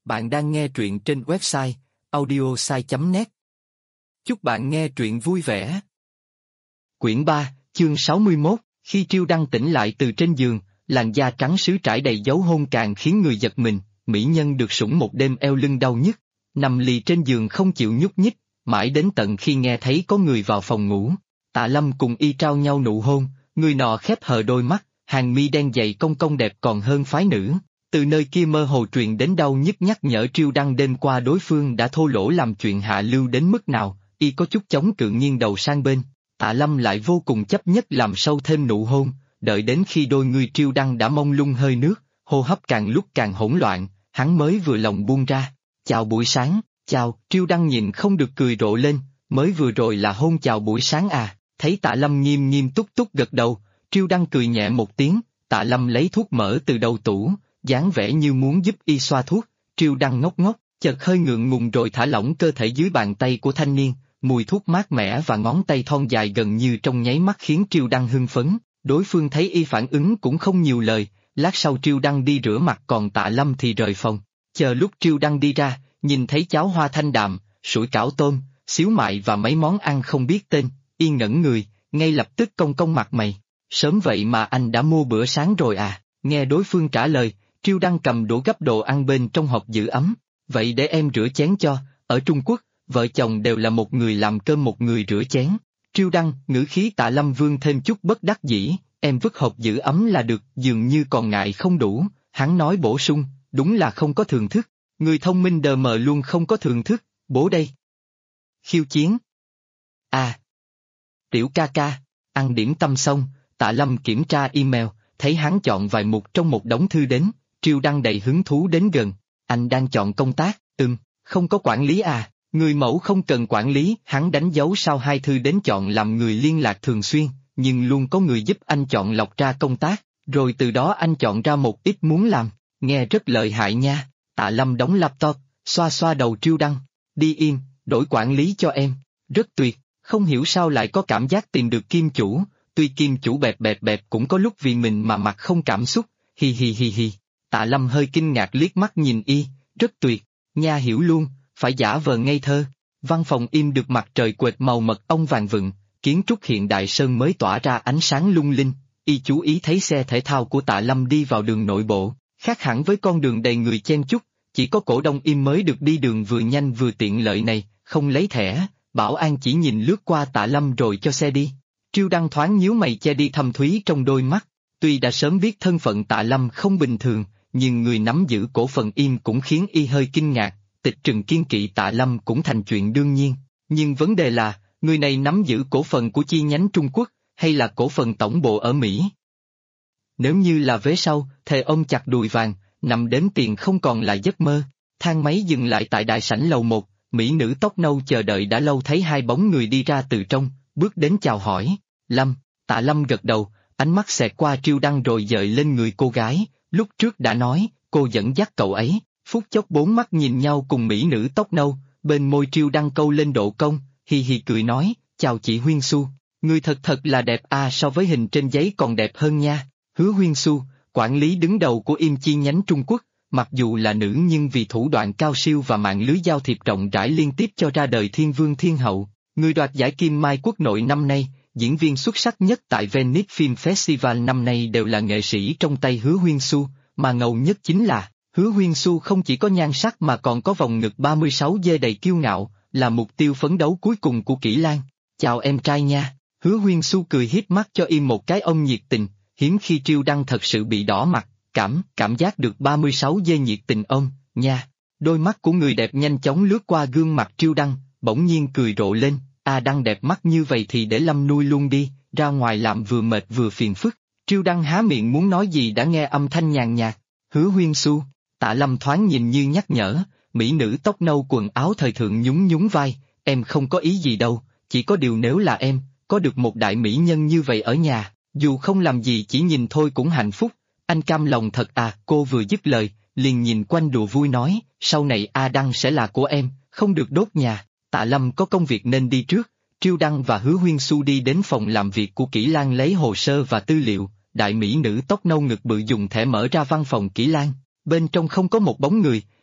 Bạn đang nghe truyện trên website audiosai.net. Chúc bạn nghe truyện vui vẻ. Quyển 3, chương 61, khi Triêu Đăng tỉnh lại từ trên giường, làn da trắng sứ trải đầy dấu hôn càng khiến người giật mình, mỹ nhân được sủng một đêm eo lưng đau nhức, nằm lì trên giường không chịu nhúc nhích, mãi đến tận khi nghe thấy có người vào phòng ngủ. Tạ Lâm cùng y trao nhau nụ hôn, người nọ khép hờ đôi mắt, hàng mi đen dày cong cong đẹp còn hơn phái nữ. Từ nơi kia mơ hồ truyền đến đau nhức nhắc nhở Triêu Đăng đêm qua đối phương đã thô lỗ làm chuyện hạ lưu đến mức nào, y có chút chống cự nghiêng đầu sang bên. Tạ Lâm lại vô cùng chấp nhất làm sâu thêm nụ hôn, đợi đến khi đôi người Triêu Đăng đã mông lung hơi nước, hô hấp càng lúc càng hỗn loạn, hắn mới vừa lòng buông ra. Chào buổi sáng, chào, Triêu Đăng nhìn không được cười rộ lên, mới vừa rồi là hôn chào buổi sáng à, thấy Tạ Lâm nghiêm nghiêm túc túc gật đầu, Triêu Đăng cười nhẹ một tiếng, Tạ Lâm lấy thuốc mỡ từ đầu tủ, dáng vẻ như muốn giúp y xoa thuốc, Triêu Đăng ngốc ngốc, chợt hơi ngượng ngùng rồi thả lỏng cơ thể dưới bàn tay của thanh niên, mùi thuốc mát mẻ và ngón tay thon dài gần như trong nháy mắt khiến Triêu Đăng hưng phấn, đối phương thấy y phản ứng cũng không nhiều lời, lát sau Triêu Đăng đi rửa mặt còn Tạ Lâm thì rời phòng, chờ lúc Triêu Đăng đi ra, nhìn thấy cháo hoa thanh đạm, sủi cảo tôm, xíu mại và mấy món ăn không biết tên, y ngẩn người, ngay lập tức cong cong mặt mày, sớm vậy mà anh đã mua bữa sáng rồi à, nghe đối phương trả lời. Triêu Đăng cầm đũa gấp đồ ăn bên trong hộp giữ ấm, vậy để em rửa chén cho, ở Trung Quốc, vợ chồng đều là một người làm cơm một người rửa chén. Triêu Đăng, ngữ khí Tạ Lâm vương thêm chút bất đắc dĩ, em vứt hộp giữ ấm là được, dường như còn ngại không đủ, hắn nói bổ sung, đúng là không có thường thức, người thông minh đờ mờ luôn không có thường thức, bố đây. Khiêu chiến. À. Tiểu ca ca, ăn điểm tâm xong, Tạ Lâm kiểm tra email, thấy hắn chọn vài mục trong một đống thư đến. Triêu Đăng đầy hứng thú đến gần, anh đang chọn công tác, không có quản lý à, người mẫu không cần quản lý, hắn đánh dấu sau hai thư đến chọn làm người liên lạc thường xuyên, nhưng luôn có người giúp anh chọn lọc ra công tác, rồi từ đó anh chọn ra một ít muốn làm, nghe rất lợi hại nha. Tạ Lâm đóng laptop, xoa xoa đầu Triêu Đăng, đi im, đổi quản lý cho em, rất tuyệt, không hiểu sao lại có cảm giác tìm được kim chủ, tuy kim chủ bẹp bẹp bẹp cũng có lúc vì mình mà mặt không cảm xúc, hi hi hi hi. Tạ Lâm hơi kinh ngạc liếc mắt nhìn y, rất tuyệt, nha hiểu luôn, phải giả vờ ngây thơ. Văn phòng im được mặt trời quệt màu mật ong vàng vựng, kiến trúc hiện đại sơn mới tỏa ra ánh sáng lung linh, y chú ý thấy xe thể thao của Tạ Lâm đi vào đường nội bộ, khác hẳn với con đường đầy người chen chúc, chỉ có cổ đông im mới được đi đường vừa nhanh vừa tiện lợi này, không lấy thẻ, bảo an chỉ nhìn lướt qua Tạ Lâm rồi cho xe đi. Triêu Đăng thoáng nhíu mày che đi thâm thúy trong đôi mắt, tuy đã sớm biết thân phận Tạ Lâm không bình thường, nhưng người nắm giữ cổ phần im cũng khiến y hơi kinh ngạc, tịch trừng kiên kỵ Tạ Lâm cũng thành chuyện đương nhiên, nhưng vấn đề là, người này nắm giữ cổ phần của chi nhánh Trung Quốc, hay là cổ phần tổng bộ ở Mỹ? Nếu như là vế sau, thề ông chặt đùi vàng, nằm đếm tiền không còn là giấc mơ. Thang máy dừng lại tại đại sảnh lầu 1, mỹ nữ tóc nâu chờ đợi đã lâu thấy hai bóng người đi ra từ trong, bước đến chào hỏi, Lâm, Tạ Lâm gật đầu, ánh mắt xẹt qua Triêu Đăng rồi dời lên người cô gái. Lúc trước đã nói, cô dẫn dắt cậu ấy, phút chốc bốn mắt nhìn nhau cùng mỹ nữ tóc nâu, bên môi Triêu Đăng câu lên độ cong, hi hi cười nói, chào chị Huyên Xu, người thật là đẹp à, so với hình trên giấy còn đẹp hơn nha. Hứa Huyên Xu, quản lý đứng đầu của im chi nhánh Trung Quốc, mặc dù là nữ nhưng vì thủ đoạn cao siêu và mạng lưới giao thiệp rộng rãi liên tiếp cho ra đời thiên vương thiên hậu, người đoạt giải Kim Mai Quốc nội năm nay. Diễn viên xuất sắc nhất tại Venice Film Festival năm nay đều là nghệ sĩ trong tay Hứa Huyên Xu, mà ngầu nhất chính là, Hứa Huyên Xu không chỉ có nhan sắc mà còn có vòng ngực 36D đầy kiêu ngạo, là mục tiêu phấn đấu cuối cùng của Kỷ Lan. Chào em trai nha, Hứa Huyên Xu cười hiếp mắt cho im một cái ôm nhiệt tình, hiếm khi Triêu Đăng thật sự bị đỏ mặt, cảm giác được 36D nhiệt tình ôm, nha. Đôi mắt của người đẹp nhanh chóng lướt qua gương mặt Triêu Đăng, bỗng nhiên cười rộ lên. Đăng đẹp mắt như vậy thì để Lâm nuôi luôn đi, ra ngoài làm vừa mệt vừa phiền phức. Triêu Đăng há miệng muốn nói gì đã nghe âm thanh nhàn nhạt, Hứa Huyên Xu. Tạ Lâm thoáng nhìn như nhắc nhở, mỹ nữ tóc nâu quần áo thời thượng nhún nhún vai, em không có ý gì đâu, chỉ có điều nếu là em, có được một đại mỹ nhân như vậy ở nhà, dù không làm gì chỉ nhìn thôi cũng hạnh phúc, anh cam lòng thật à. Cô vừa dứt lời, liền nhìn quanh đùa vui nói, sau này Đăng sẽ là của em, không được đốt nhà. Tạ Lâm có công việc nên đi trước, Triêu Đăng và Hứa Huyên Xu đi đến phòng làm việc của Kỷ Lan lấy hồ sơ và tư liệu, đại mỹ nữ tóc nâu ngực bự dùng thẻ mở ra văn phòng Kỷ Lan, bên trong không có một bóng người,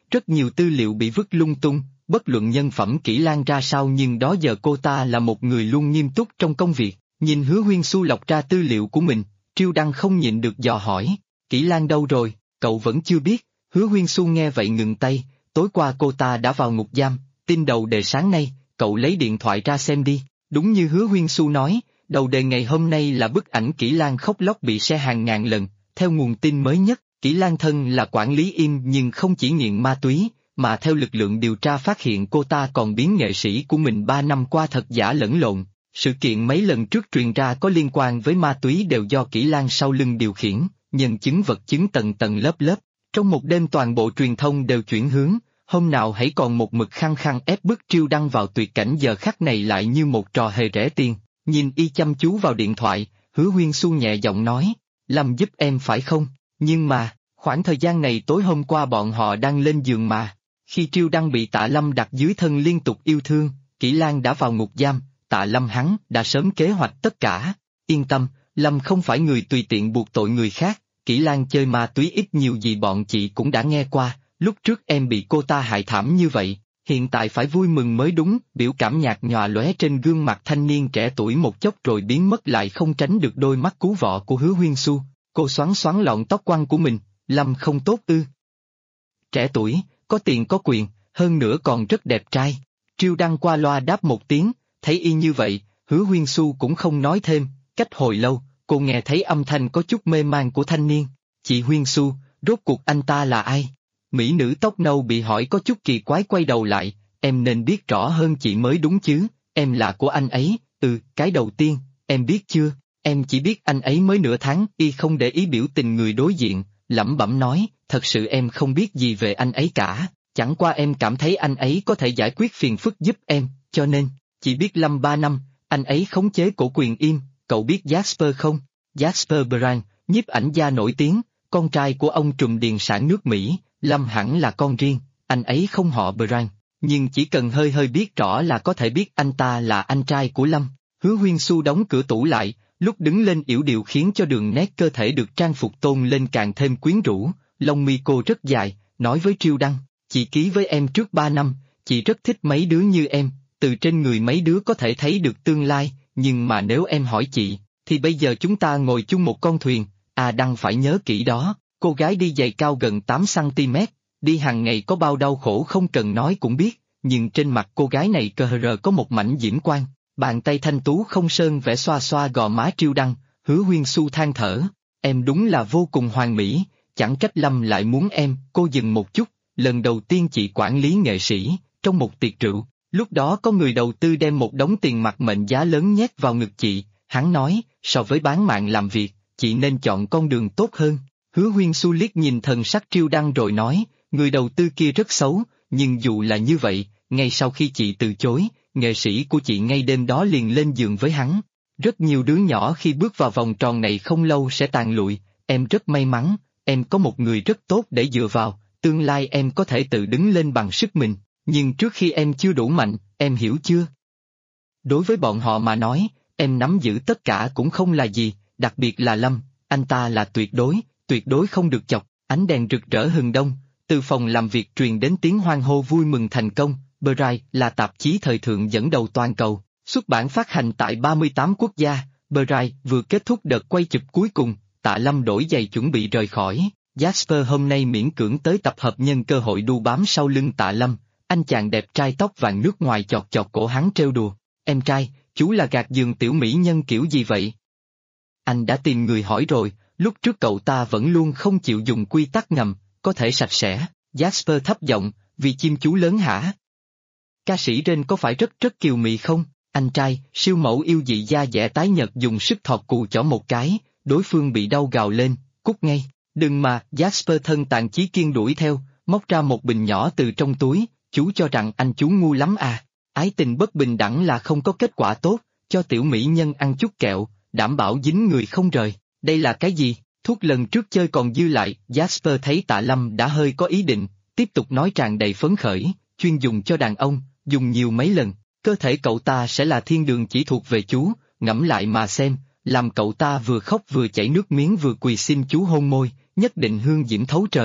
rất nhiều tư liệu bị vứt lung tung, bất luận nhân phẩm Kỷ Lan ra sao nhưng đó giờ cô ta là một người luôn nghiêm túc trong công việc. Nhìn Hứa Huyên Xu lọc ra tư liệu của mình, Triêu Đăng không nhịn được dò hỏi, Kỷ Lan đâu rồi, cậu vẫn chưa biết. Hứa Huyên Xu nghe vậy ngừng tay, tối qua cô ta đã vào ngục giam, tin đầu đề sáng nay, cậu lấy điện thoại ra xem đi. Đúng như Hứa Huyên Xu nói, đầu đề ngày hôm nay là bức ảnh Kỷ Lan khóc lóc bị xe hàng ngàn lần. Theo nguồn tin mới nhất, Kỷ Lan thân là quản lý im nhưng không chỉ nghiện ma túy, mà theo lực lượng điều tra phát hiện cô ta còn biến nghệ sĩ của mình 3 năm qua thật giả lẫn lộn. Sự kiện mấy lần trước truyền ra có liên quan với ma túy đều do Kỷ Lan sau lưng điều khiển, nhân chứng vật chứng tầng tầng lớp lớp. Trong một đêm toàn bộ truyền thông đều chuyển hướng, hôm nào hãy còn một mực khăng khăng ép bức Triêu Đăng vào tuyệt cảnh giờ khắc này lại như một trò hề rẻ tiền. Nhìn y chăm chú vào điện thoại, Hứa Huyên Xu nhẹ giọng nói, làm giúp em phải không? Nhưng mà, khoảng thời gian này tối hôm qua bọn họ đang lên giường mà. Khi Triêu Đăng bị Tạ Lâm đặt dưới thân liên tục yêu thương, Kỷ Lan đã vào ngục giam, Tạ Lâm hắn đã sớm kế hoạch tất cả. Yên tâm, Lâm không phải người tùy tiện buộc tội người khác, Kỷ Lan chơi ma túy ít nhiều gì bọn chị cũng đã nghe qua, lúc trước em bị cô ta hại thảm như vậy, hiện tại phải vui mừng mới đúng. Biểu cảm nhạt nhòa lóe trên gương mặt thanh niên trẻ tuổi một chốc rồi biến mất lại không tránh được đôi mắt cú vọ của Hứa Huyên Xu. Cô xoắn xoắn lọn tóc quăn của mình, Lâm không tốt ư? Trẻ tuổi, có tiền có quyền, hơn nữa còn rất đẹp trai. Triêu Đăng qua loa đáp một tiếng, thấy y như vậy, Hứa Huyên Xu cũng không nói thêm. Cách hồi lâu, cô nghe thấy âm thanh có chút mê man của thanh niên. Chị Huyên Xu, rốt cuộc anh ta là ai? Mỹ nữ tóc nâu bị hỏi có chút kỳ quái quay đầu lại, em nên biết rõ hơn chị mới đúng chứ, em là của anh ấy. Cái đầu tiên, em biết chưa? Em chỉ biết anh ấy mới nửa tháng. Y không để ý biểu tình người đối diện, lẩm bẩm nói, thật sự em không biết gì về anh ấy cả, chẳng qua em cảm thấy anh ấy có thể giải quyết phiền phức giúp em, cho nên, chỉ biết Lâm 3 năm, anh ấy khống chế cổ quyền im. Cậu biết Jasper không? Jasper Brand, nhiếp ảnh gia nổi tiếng, con trai của ông trùm điền sản nước Mỹ. Lâm hẳn là con riêng, anh ấy không họ Brand, nhưng chỉ cần hơi hơi biết rõ là có thể biết anh ta là anh trai của Lâm. Hứa Huyên Xu đóng cửa tủ lại, lúc đứng lên yểu điệu khiến cho đường nét cơ thể được trang phục tôn lên càng thêm quyến rũ. Lông mi cô rất dài, nói với Triêu Đăng, chị ký với em trước 3 năm, chị rất thích mấy đứa như em, từ trên người mấy đứa có thể thấy được tương lai, nhưng mà nếu em hỏi chị, thì bây giờ chúng ta ngồi chung một con thuyền. Đăng phải nhớ kỹ đó. Cô gái đi giày cao gần 8cm, đi hàng ngày có bao đau khổ không cần nói cũng biết, nhưng trên mặt cô gái này có một mảnh diễm quang, bàn tay thanh tú không sơn vẽ xoa xoa gò má Triêu Đăng. Hứa Huyên Xu than thở, em đúng là vô cùng hoàn mỹ, chẳng trách Lâm lại muốn em. Cô dừng một chút, lần đầu tiên chị quản lý nghệ sĩ, trong một tiệc rượu, lúc đó có người đầu tư đem một đống tiền mặt mệnh giá lớn nhét vào ngực chị, hắn nói, so với bán mạng làm việc, chị nên chọn con đường tốt hơn. Hứa Huyên Xu liếc nhìn thần sắc Triêu Đăng rồi nói, người đầu tư kia rất xấu, nhưng dù là như vậy, ngay sau khi chị từ chối, nghệ sĩ của chị ngay đêm đó liền lên giường với hắn. Rất nhiều đứa nhỏ khi bước vào vòng tròn này không lâu sẽ tàn lụi, em rất may mắn, em có một người rất tốt để dựa vào, tương lai em có thể tự đứng lên bằng sức mình, nhưng trước khi em chưa đủ mạnh, em hiểu chưa? Đối với bọn họ mà nói, em nắm giữ tất cả cũng không là gì, đặc biệt là Lâm, anh ta là tuyệt đối không được chọc. Ánh đèn rực rỡ hừng đông, từ phòng làm việc truyền đến tiếng hoan hô vui mừng thành công. Bride là tạp chí thời thượng dẫn đầu toàn cầu, xuất bản phát hành tại 38 quốc gia. Bride vừa kết thúc đợt quay chụp cuối cùng, Tạ Lâm đổi giày chuẩn bị rời khỏi. Jasper hôm nay miễn cưỡng tới tập hợp nhân cơ hội đu bám sau lưng Tạ Lâm. Anh chàng đẹp trai tóc vàng nước ngoài chọt chọt cổ hắn trêu đùa, em trai, chú là gạt giường tiểu mỹ nhân kiểu gì vậy? Anh đã tìm người hỏi rồi, lúc trước cậu ta vẫn luôn không chịu dùng quy tắc ngầm, có thể sạch sẽ. Jasper thấp giọng, vì chim chú lớn hả? Ca sĩ trên có phải rất kiều mị không? Anh trai, siêu mẫu yêu dị da dẻ tái nhợt dùng sức thọt cù chỏ một cái, đối phương bị đau gào lên, cút ngay. Đừng mà, Jasper thân tàn chí kiên đuổi theo, móc ra một bình nhỏ từ trong túi, chú cho rằng anh chú ngu lắm à. Ái tình bất bình đẳng là không có kết quả tốt, cho tiểu mỹ nhân ăn chút kẹo, đảm bảo dính người không rời. Đây là cái gì? Thuốc lần trước chơi còn dư lại. Jasper thấy Tạ Lâm đã hơi có ý định, tiếp tục nói tràn đầy phấn khởi, chuyên dùng cho đàn ông, dùng nhiều mấy lần, cơ thể cậu ta sẽ là thiên đường chỉ thuộc về chú, ngẫm lại mà xem, làm cậu ta vừa khóc vừa chảy nước miếng vừa quỳ xin chú hôn môi, nhất định hương diễm thấu trời.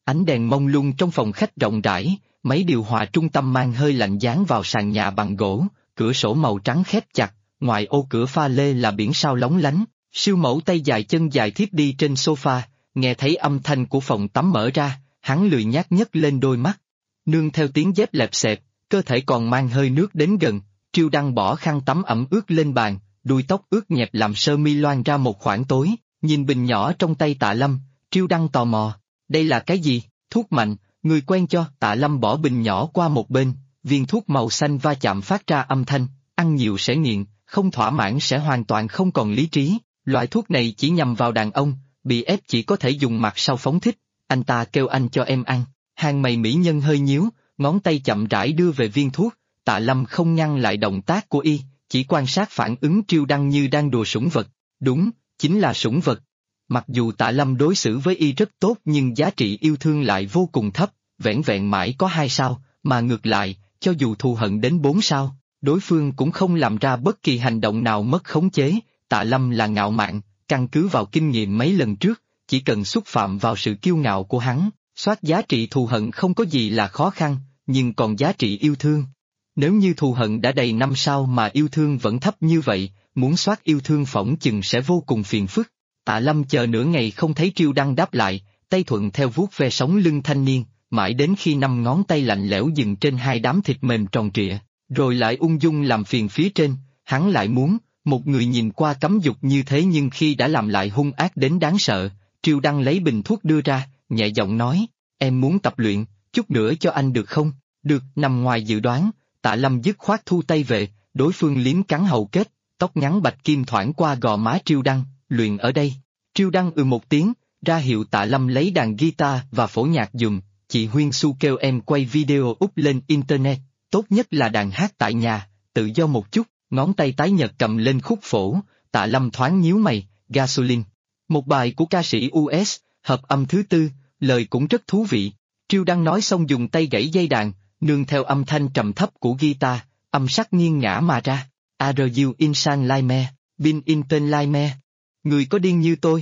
Ánh đèn mông lung trong phòng khách rộng rãi, máy điều hòa trung tâm mang hơi lạnh dán vào sàn nhà bằng gỗ, cửa sổ màu trắng khép chặt, ngoài ô cửa pha lê là biển sao lóng lánh, siêu mẫu tay dài chân dài thiếp đi trên sofa, nghe thấy âm thanh của phòng tắm mở ra, hắn lười nhác nhấc lên đôi mắt. Nương theo tiếng dép lẹp xẹp, cơ thể còn mang hơi nước đến gần, Triêu Đăng bỏ khăn tắm ẩm ướt lên bàn, đuôi tóc ướt nhẹp làm sơ mi loang ra một khoảng tối, nhìn bình nhỏ trong tay Tạ Lâm, Triêu Đăng tò mò, đây là cái gì, thuốc mạnh, người quen cho. Tạ Lâm bỏ bình nhỏ qua một bên, viên thuốc màu xanh va chạm phát ra âm thanh, ăn nhiều sẽ nghiện, không thỏa mãn sẽ hoàn toàn không còn lý trí, loại thuốc này chỉ nhằm vào đàn ông, bị ép chỉ có thể dùng mặt sau phóng thích, anh ta kêu anh cho em ăn, hàng mày mỹ nhân hơi nhíu, ngón tay chậm rãi đưa về viên thuốc, Tạ Lâm không ngăn lại động tác của y, chỉ quan sát phản ứng Triêu Đăng như đang đùa sủng vật, đúng, chính là sủng vật. Mặc dù Tạ Lâm đối xử với y rất tốt nhưng giá trị yêu thương lại vô cùng thấp, vẻn vẹn mãi có 2 sao, mà ngược lại, cho dù thù hận đến 4 sao, đối phương cũng không làm ra bất kỳ hành động nào mất khống chế. Tạ Lâm là ngạo mạn, căn cứ vào kinh nghiệm mấy lần trước, chỉ cần xúc phạm vào sự kiêu ngạo của hắn, soát giá trị thù hận không có gì là khó khăn, nhưng còn giá trị yêu thương. Nếu như thù hận đã đầy 5 sao mà yêu thương vẫn thấp như vậy, muốn soát yêu thương phỏng chừng sẽ vô cùng phiền phức. Tạ Lâm chờ nửa ngày không thấy Triêu Đăng đáp lại, tay thuận theo vuốt ve sống lưng thanh niên, mãi đến khi 5 ngón tay lạnh lẽo dừng trên 2 đám thịt mềm tròn trịa, rồi lại ung dung làm phiền phía trên, hắn lại muốn, một người nhìn qua cấm dục như thế nhưng khi đã làm lại hung ác đến đáng sợ. Triêu Đăng lấy bình thuốc đưa ra, nhẹ giọng nói, em muốn tập luyện, chút nữa cho anh được không? Được, nằm ngoài dự đoán, Tạ Lâm dứt khoát thu tay về, đối phương liếm cắn hầu kết, tóc ngắn bạch kim thoảng qua gò má Triêu Đăng, luyện ở đây. Triêu Đăng một tiếng, ra hiệu Tạ Lâm lấy đàn guitar và phổ nhạc dùm, chị Huyên Xu kêu em quay video up lên internet, tốt nhất là đàn hát tại nhà, tự do một chút, ngón tay tái nhợt cầm lên khúc phổ, Tạ Lâm thoáng nhíu mày, Gasoline. Một bài của ca sĩ US, hợp âm thứ 4, lời cũng rất thú vị. Triêu Đăng nói xong dùng tay gãy dây đàn, nương theo âm thanh trầm thấp của guitar, âm sắc nghiêng ngã mà ra. Are you insane like me, been in pain like me? Người có điên như tôi?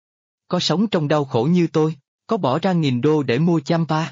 Có sống trong đau khổ như tôi? Có bỏ ra $1000 để mua champa?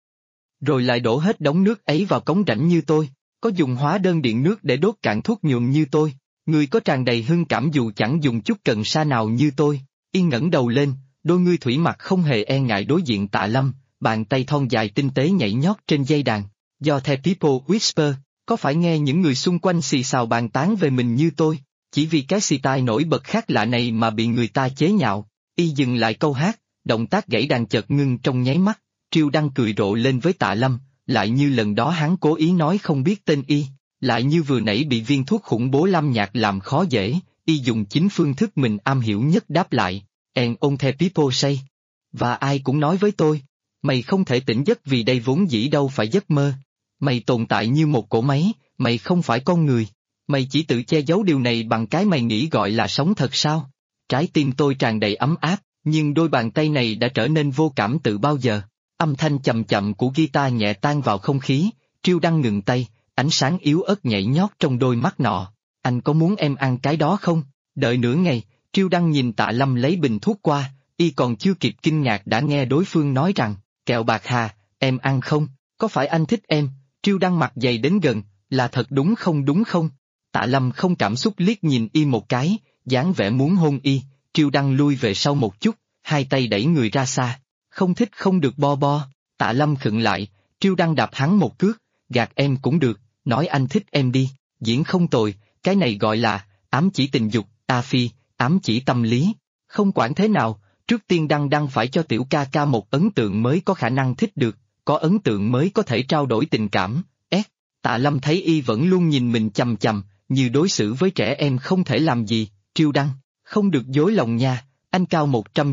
Rồi lại đổ hết đống nước ấy vào cống rãnh như tôi? Có dùng hóa đơn điện nước để đốt cạn thuốc nhuộm như tôi? Người có tràn đầy hưng cảm dù chẳng dùng chút cần sa nào như tôi? Y ngẩng đầu lên, đôi ngươi thủy mặc không hề e ngại đối diện Tạ Lâm, bàn tay thon dài tinh tế nhảy nhót trên dây đàn. Do The People Whisper, có phải nghe những người xung quanh xì xào bàn tán về mình như tôi, chỉ vì cái style nổi bật khác lạ này mà bị người ta chế nhạo. Y dừng lại câu hát, động tác gãy đàn chợt ngưng trong nháy mắt, Triêu Đăng cười rộ lên với Tạ Lâm, lại như lần đó hắn cố ý nói không biết tên y, lại như vừa nãy bị viên thuốc khủng bố Lâm Nhạc làm khó dễ, y dùng chính phương thức mình am hiểu nhất đáp lại, and on the people say. Và ai cũng nói với tôi, mày không thể tỉnh giấc vì đây vốn dĩ đâu phải giấc mơ. Mày tồn tại như một cỗ máy, mày không phải con người. Mày chỉ tự che giấu điều này bằng cái mày nghĩ gọi là sống thật sao? Trái tim tôi tràn đầy ấm áp, nhưng đôi bàn tay này đã trở nên vô cảm từ bao giờ. Âm thanh chậm chậm của guitar nhẹ tan vào không khí, Triêu Đăng ngừng tay, ánh sáng yếu ớt nhảy nhót trong đôi mắt nọ. Anh có muốn em ăn cái đó không? Đợi nửa ngày, Triêu Đăng nhìn Tạ Lâm lấy bình thuốc qua, y còn chưa kịp kinh ngạc đã nghe đối phương nói rằng, kẹo bạc hà, em ăn không? Có phải anh thích em? Triêu Đăng mặt dày đến gần, là thật đúng không? Tạ Lâm không cảm xúc liếc nhìn y một cái, dáng vẻ muốn hôn y, Triêu Đăng lui về sau một chút, hai tay đẩy người ra xa, không thích không được bo. Tạ Lâm khựng lại, Triêu Đăng đạp hắn một cước, gạt em cũng được, nói anh thích em đi, diễn không tồi, cái này gọi là, ám chỉ tình dục, phi, ám chỉ tâm lý, không quản thế nào, trước tiên Đăng phải cho tiểu ca ca một ấn tượng mới có khả năng thích được, có ấn tượng mới có thể trao đổi tình cảm. Tạ Lâm thấy y vẫn luôn nhìn mình chằm chằm, như đối xử với trẻ em không thể làm gì. Triêu Đăng, không được dối lòng nha, anh cao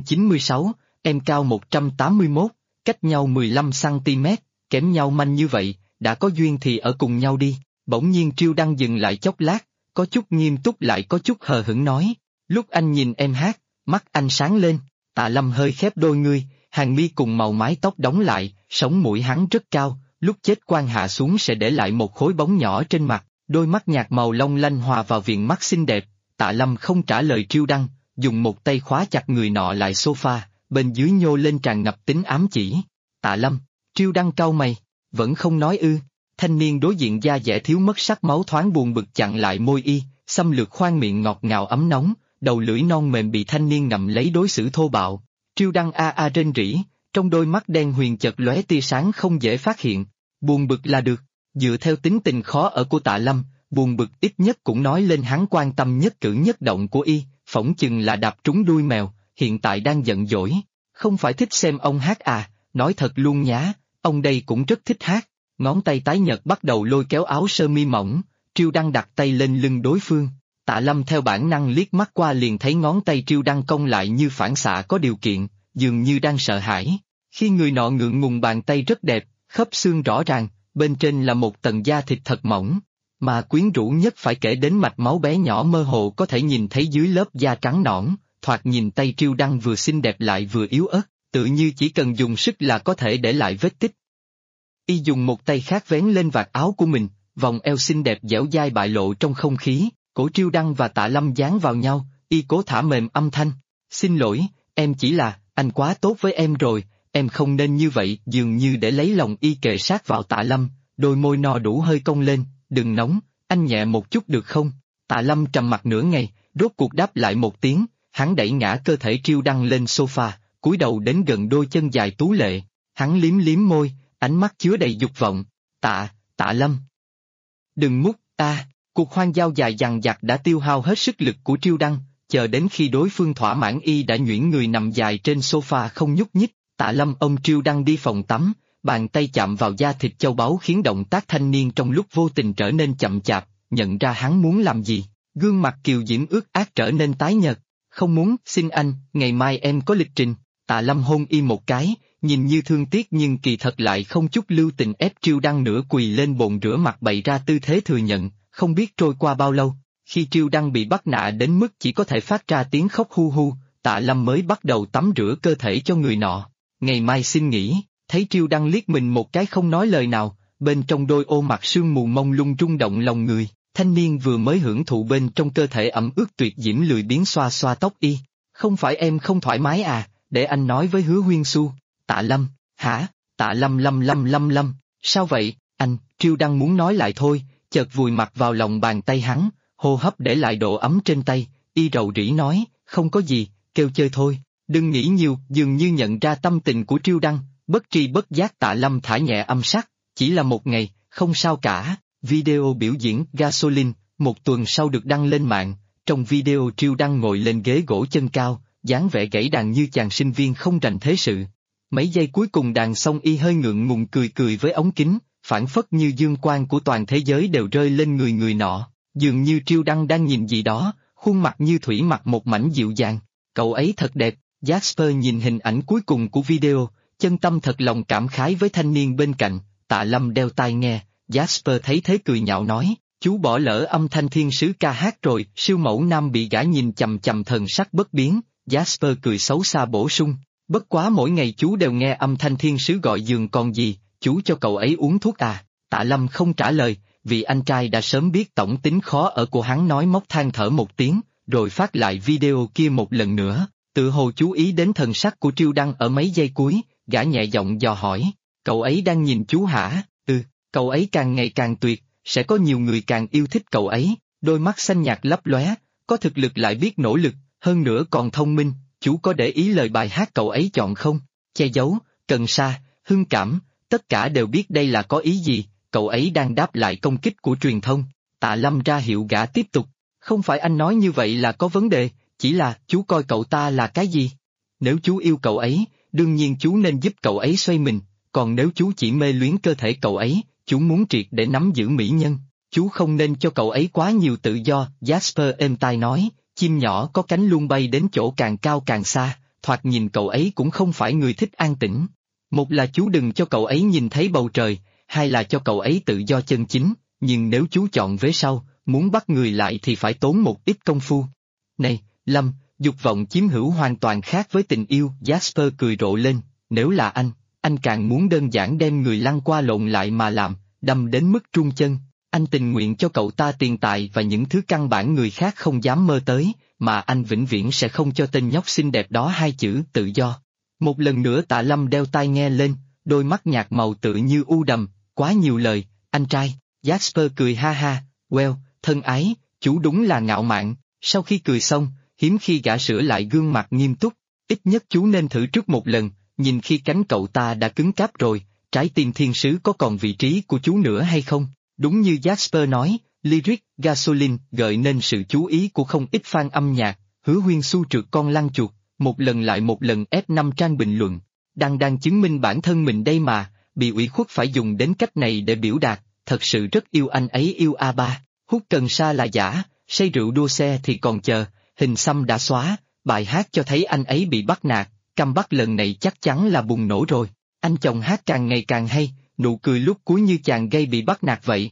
196, em cao 181, cách nhau 15cm, kém nhau manh như vậy, đã có duyên thì ở cùng nhau đi. Bỗng nhiên Triêu Đăng dừng lại chốc lát, có chút nghiêm túc lại có chút hờ hững nói, lúc anh nhìn em hát, mắt anh sáng lên. Tạ Lâm hơi khép đôi ngươi, hàng mi cùng màu mái tóc đóng lại, sống mũi hắn rất cao, lúc chết quan hạ xuống sẽ để lại một khối bóng nhỏ trên mặt, đôi mắt nhạt màu long lanh hòa vào viền mắt xinh đẹp. Tạ Lâm không trả lời Triêu Đăng, dùng một tay khóa chặt người nọ lại sofa, bên dưới nhô lên tràn ngập tính ám chỉ. Tạ Lâm, Triêu Đăng cau mày, vẫn không nói ư? Thanh niên đối diện da dẻ thiếu mất sắc máu thoáng buồn bực chặn lại môi y, xâm lược khoang miệng ngọt ngào ấm nóng, đầu lưỡi non mềm bị thanh niên ngậm lấy đối xử thô bạo. Triêu Đăng a a rên rỉ, trong đôi mắt đen huyền chợt lóe tia sáng không dễ phát hiện. Buồn bực là được, dựa theo tính tình khó ở của Tạ Lâm, buồn bực ít nhất cũng nói lên hắn quan tâm nhất cử nhất động của y, phỏng chừng là đạp trúng đuôi mèo, hiện tại đang giận dỗi. Không phải thích xem ông hát à, nói thật luôn nhá, ông đây cũng rất thích hát. Ngón tay tái nhợt bắt đầu lôi kéo áo sơ mi mỏng, Triêu Đăng đặt tay lên lưng đối phương. Tạ Lâm theo bản năng liếc mắt qua liền thấy ngón tay Triêu Đăng cong lại như phản xạ có điều kiện, dường như đang sợ hãi. Khi người nọ ngượng ngùng bàn tay rất đẹp, khớp xương rõ ràng, bên trên là một tầng da thịt thật mỏng. Mà quyến rũ nhất phải kể đến mạch máu bé nhỏ mơ hồ có thể nhìn thấy dưới lớp da trắng nõn, thoạt nhìn tay Triêu Đăng vừa xinh đẹp lại vừa yếu ớt, tự như chỉ cần dùng sức là có thể để lại vết tích. Y dùng một tay khác vén lên vạt áo của mình, vòng eo xinh đẹp dẻo dai bại lộ trong không khí, cổ Triêu Đăng và Tạ Lâm dán vào nhau, y cố thả mềm âm thanh. Xin lỗi, em chỉ là, anh quá tốt với em rồi, em không nên như vậy, dường như để lấy lòng y kề sát vào Tạ Lâm, đôi môi no đủ hơi cong lên, đừng nóng, anh nhẹ một chút được không? Tạ Lâm trầm mặt nửa ngày, rốt cuộc đáp lại một tiếng, hắn đẩy ngã cơ thể Triêu Đăng lên sofa, cúi đầu đến gần đôi chân dài tú lệ, hắn liếm liếm môi, ánh mắt chứa đầy dục vọng. Tạ Lâm. Đừng mút, cuộc hoang giao dài dằng dặc đã tiêu hao hết sức lực của Triêu Đăng, chờ đến khi đối phương thỏa mãn y đã nhuyễn người nằm dài trên sofa không nhúc nhích. Tạ Lâm ôm Triêu Đăng đi phòng tắm, bàn tay chạm vào da thịt châu báu khiến động tác thanh niên trong lúc vô tình trở nên chậm chạp, nhận ra hắn muốn làm gì, gương mặt kiều diễm ướt át trở nên tái nhợt. Không muốn, xin anh, ngày mai em có lịch trình. Tạ Lâm hôn y một cái, nhìn như thương tiếc nhưng kỳ thật lại không chút lưu tình ép Triêu Đăng nửa quỳ lên bồn rửa mặt bày ra tư thế thừa nhận. Không biết trôi qua bao lâu, khi Triêu Đăng bị bắt nạt đến mức chỉ có thể phát ra tiếng khóc hu hu, Tạ Lâm mới bắt đầu tắm rửa cơ thể cho người nọ. Ngày mai xin nghỉ, thấy Triêu Đăng liếc mình một cái không nói lời nào, bên trong đôi ô mặt sương mù mông lung rung động lòng người, thanh niên vừa mới hưởng thụ bên trong cơ thể ẩm ướt tuyệt diễm lười biếng xoa xoa tóc y. Không phải em không thoải mái à, để anh nói với Hứa Huyên Xu. Tạ Lâm, hả? Tạ Lâm, sao vậy, anh? Triêu Đăng muốn nói lại thôi, chợt vùi mặt vào lòng bàn tay hắn, hô hấp để lại độ ấm trên tay, y rầu rĩ nói, không có gì, kêu chơi thôi, đừng nghĩ nhiều, dường như nhận ra tâm tình của Triêu Đăng, bất tri bất giác Tạ Lâm thả nhẹ âm sắc, chỉ là một ngày, không sao cả. Video biểu diễn Gasoline, một tuần sau được đăng lên mạng, trong video Triêu Đăng ngồi lên ghế gỗ chân cao, dáng vẻ gãy đàn như chàng sinh viên không rành thế sự. Mấy giây cuối cùng đàn xong y hơi ngượng ngùng cười với ống kính, phản phất như dương quang của toàn thế giới đều rơi lên người nọ, dường như Triêu Đăng đang nhìn gì đó, khuôn mặt như thủy mặc một mảnh dịu dàng, cậu ấy thật đẹp. Jasper nhìn hình ảnh cuối cùng của video, chân tâm thật lòng cảm khái với thanh niên bên cạnh. Tạ Lâm đeo tai nghe, Jasper thấy thế cười nhạo nói, chú bỏ lỡ âm thanh thiên sứ ca hát rồi. Siêu mẫu nam bị gã nhìn chằm chằm thần sắc bất biến, Jasper cười xấu xa bổ sung, bất quá mỗi ngày chú đều nghe âm thanh thiên sứ gọi giường còn gì, chú cho cậu ấy uống thuốc à? Tạ Lâm không trả lời, vì anh trai đã sớm biết tổng tính khó ở của hắn, nói móc than thở một tiếng, rồi phát lại video kia một lần nữa, tự hồ chú ý đến thần sắc của Triêu Đăng ở mấy giây cuối, gã nhẹ giọng dò hỏi, cậu ấy đang nhìn chú hả? Cậu ấy càng ngày càng tuyệt, sẽ có nhiều người càng yêu thích cậu ấy, đôi mắt xanh nhạt lấp lóe, có thực lực lại biết nỗ lực, hơn nữa còn thông minh, chú có để ý lời bài hát cậu ấy chọn không? Che giấu, cần sa, hưng cảm, tất cả đều biết đây là có ý gì, cậu ấy đang đáp lại công kích của truyền thông. Tạ Lâm ra hiệu gã tiếp tục, không phải anh nói như vậy là có vấn đề, chỉ là chú coi cậu ta là cái gì? Nếu chú yêu cậu ấy, đương nhiên chú nên giúp cậu ấy xoay mình, còn nếu chú chỉ mê luyến cơ thể cậu ấy, chú muốn triệt để nắm giữ mỹ nhân, chú không nên cho cậu ấy quá nhiều tự do. Jasper êm tai nói, chim nhỏ có cánh luôn bay đến chỗ càng cao càng xa, thoạt nhìn cậu ấy cũng không phải người thích an tĩnh. Một là chú đừng cho cậu ấy nhìn thấy bầu trời, hai là cho cậu ấy tự do chân chính, nhưng nếu chú chọn vế sau, muốn bắt người lại thì phải tốn một ít công phu. Này, Lâm, dục vọng chiếm hữu hoàn toàn khác với tình yêu. Jasper cười rộ lên, nếu là anh càng muốn đơn giản đem người lăn qua lộn lại mà làm, đâm đến mức trung chân. Anh tình nguyện cho cậu ta tiền tài và những thứ căn bản người khác không dám mơ tới, mà anh vĩnh viễn sẽ không cho tên nhóc xinh đẹp đó hai chữ tự do. Một lần nữa Tạ Lâm đeo tai nghe lên, đôi mắt nhạt màu tựa như u đầm, quá nhiều lời, anh trai. Jasper cười ha ha, well, thân ái, chú đúng là ngạo mạn. Sau khi cười xong, hiếm khi gã sửa lại gương mặt nghiêm túc, ít nhất chú nên thử trước một lần, nhìn khi cánh cậu ta đã cứng cáp rồi, trái tim thiên sứ có còn vị trí của chú nữa hay không? Đúng như Jasper nói, lyric Gasoline gợi nên sự chú ý của không ít fan âm nhạc, Hứa Huyên Xu trượt con lăn chuột, một lần lại một lần ép 5 trang bình luận. Đang chứng minh bản thân mình đây mà, bị ủy khuất phải dùng đến cách này để biểu đạt, thật sự rất yêu anh ấy yêu A3, hút cần sa là giả, say rượu đua xe thì còn chờ, hình xăm đã xóa, bài hát cho thấy anh ấy bị bắt nạt, comeback lần này chắc chắn là bùng nổ rồi. Anh chồng hát càng ngày càng hay, nụ cười lúc cuối như chàng gay bị bắt nạt vậy.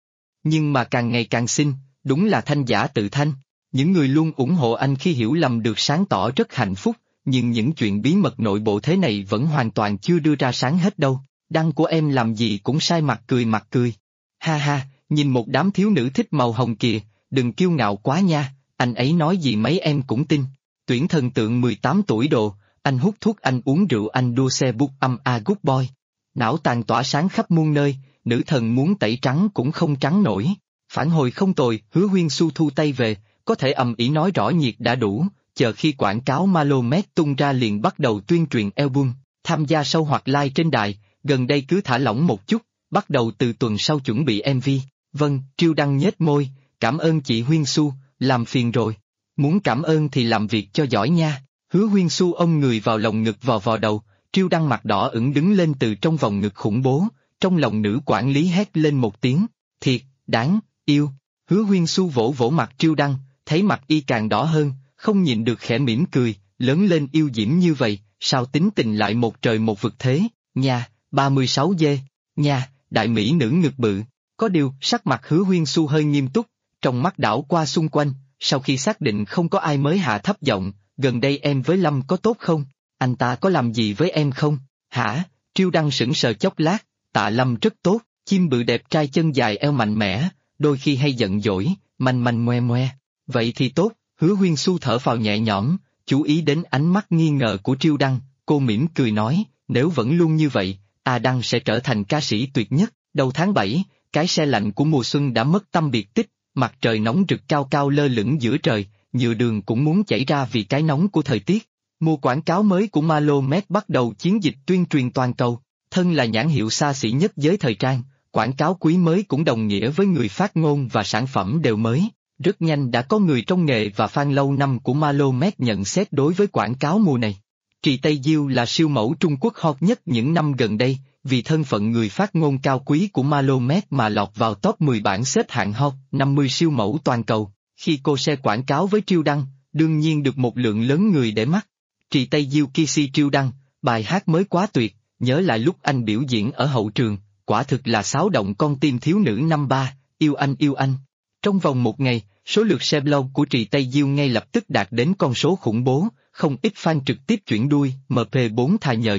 Nhưng mà càng ngày càng xinh, đúng là thanh giả tự thanh. Những người luôn ủng hộ anh khi hiểu lầm được sáng tỏ rất hạnh phúc, nhưng những chuyện bí mật nội bộ thế này vẫn hoàn toàn chưa đưa ra sáng hết đâu. Đăng của em làm gì cũng sai mặt cười. Ha ha, nhìn một đám thiếu nữ thích màu hồng kìa, đừng kiêu ngạo quá nha, anh ấy nói gì mấy em cũng tin. Tuyển thần tượng 18 tuổi đồ, anh hút thuốc anh uống rượu anh đua xe bút âm a good boy. Não tàn tỏa sáng khắp muôn nơi, nữ thần muốn tẩy trắng cũng không trắng nổi. Phản hồi không tồi, Hứa Huyên Xu thu tay về, có thể ầm ĩ nói rõ nhiệt đã đủ, chờ khi quảng cáo Malomet tung ra liền bắt đầu tuyên truyền album, tham gia show hoặc live trên đài, gần đây cứ thả lỏng một chút, bắt đầu từ tuần sau chuẩn bị MV. Vâng, Triêu Đăng nhếch môi, cảm ơn chị Huyên Xu, làm phiền rồi. Muốn cảm ơn thì làm việc cho giỏi nha. Hứa Huyên Xu ôm người vào lồng ngực vò đầu, Triêu Đăng mặt đỏ ửng đứng lên từ trong vòng ngực khủng bố, trong lòng nữ quản lý hét lên một tiếng, thiệt, đáng, yêu. Hứa Huyên Xu vỗ mặt Triêu Đăng, thấy mặt y càng đỏ hơn, không nhịn được khẽ mỉm cười, lớn lên yêu diễm như vậy, sao tính tình lại một trời một vực thế, nha, 36 dê, nha, đại mỹ nữ ngực bự. Có điều, sắc mặt Hứa Huyên Xu hơi nghiêm túc, trong mắt đảo qua xung quanh, sau khi xác định không có ai mới hạ thấp giọng, gần đây em với Lâm có tốt không? Anh ta có làm gì với em không? Hả? Triêu Đăng sững sờ chốc lát, Tạ Lâm rất tốt, chim bự đẹp trai chân dài eo mạnh mẽ, đôi khi hay giận dỗi, manh moe. Vậy thì tốt, Hứa Huyên Xu thở phào nhẹ nhõm, chú ý đến ánh mắt nghi ngờ của Triêu Đăng, cô mỉm cười nói, nếu vẫn luôn như vậy, A Đăng sẽ trở thành ca sĩ tuyệt nhất. Đầu tháng 7, cái xe lạnh của mùa xuân đã mất tâm biệt tích, mặt trời nóng rực cao lơ lửng giữa trời, nhựa đường cũng muốn chảy ra vì cái nóng của thời tiết. Mùa quảng cáo mới của Malomet bắt đầu chiến dịch tuyên truyền toàn cầu, thân là nhãn hiệu xa xỉ nhất giới thời trang, quảng cáo quý mới cũng đồng nghĩa với người phát ngôn và sản phẩm đều mới. Rất nhanh đã có người trong nghề và fan lâu năm của Malomet nhận xét đối với quảng cáo mùa này. Trì Tây Diêu là siêu mẫu Trung Quốc hot nhất những năm gần đây, vì thân phận người phát ngôn cao quý của Malomet mà lọt vào top 10 bảng xếp hạng hot 50 siêu mẫu toàn cầu. Khi cô share quảng cáo với Triêu Đăng, đương nhiên được một lượng lớn người để mắt. Trì Tây Diêu Kissy Triêu Đăng, bài hát mới quá tuyệt, nhớ lại lúc anh biểu diễn ở hậu trường, quả thực là xáo động con tim thiếu nữ năm ba, yêu anh. Trong vòng một ngày, số lượt share blog của Trì Tây Diêu ngay lập tức đạt đến con số khủng bố, không ít fan trực tiếp chuyển đuôi MP4 thà nhờ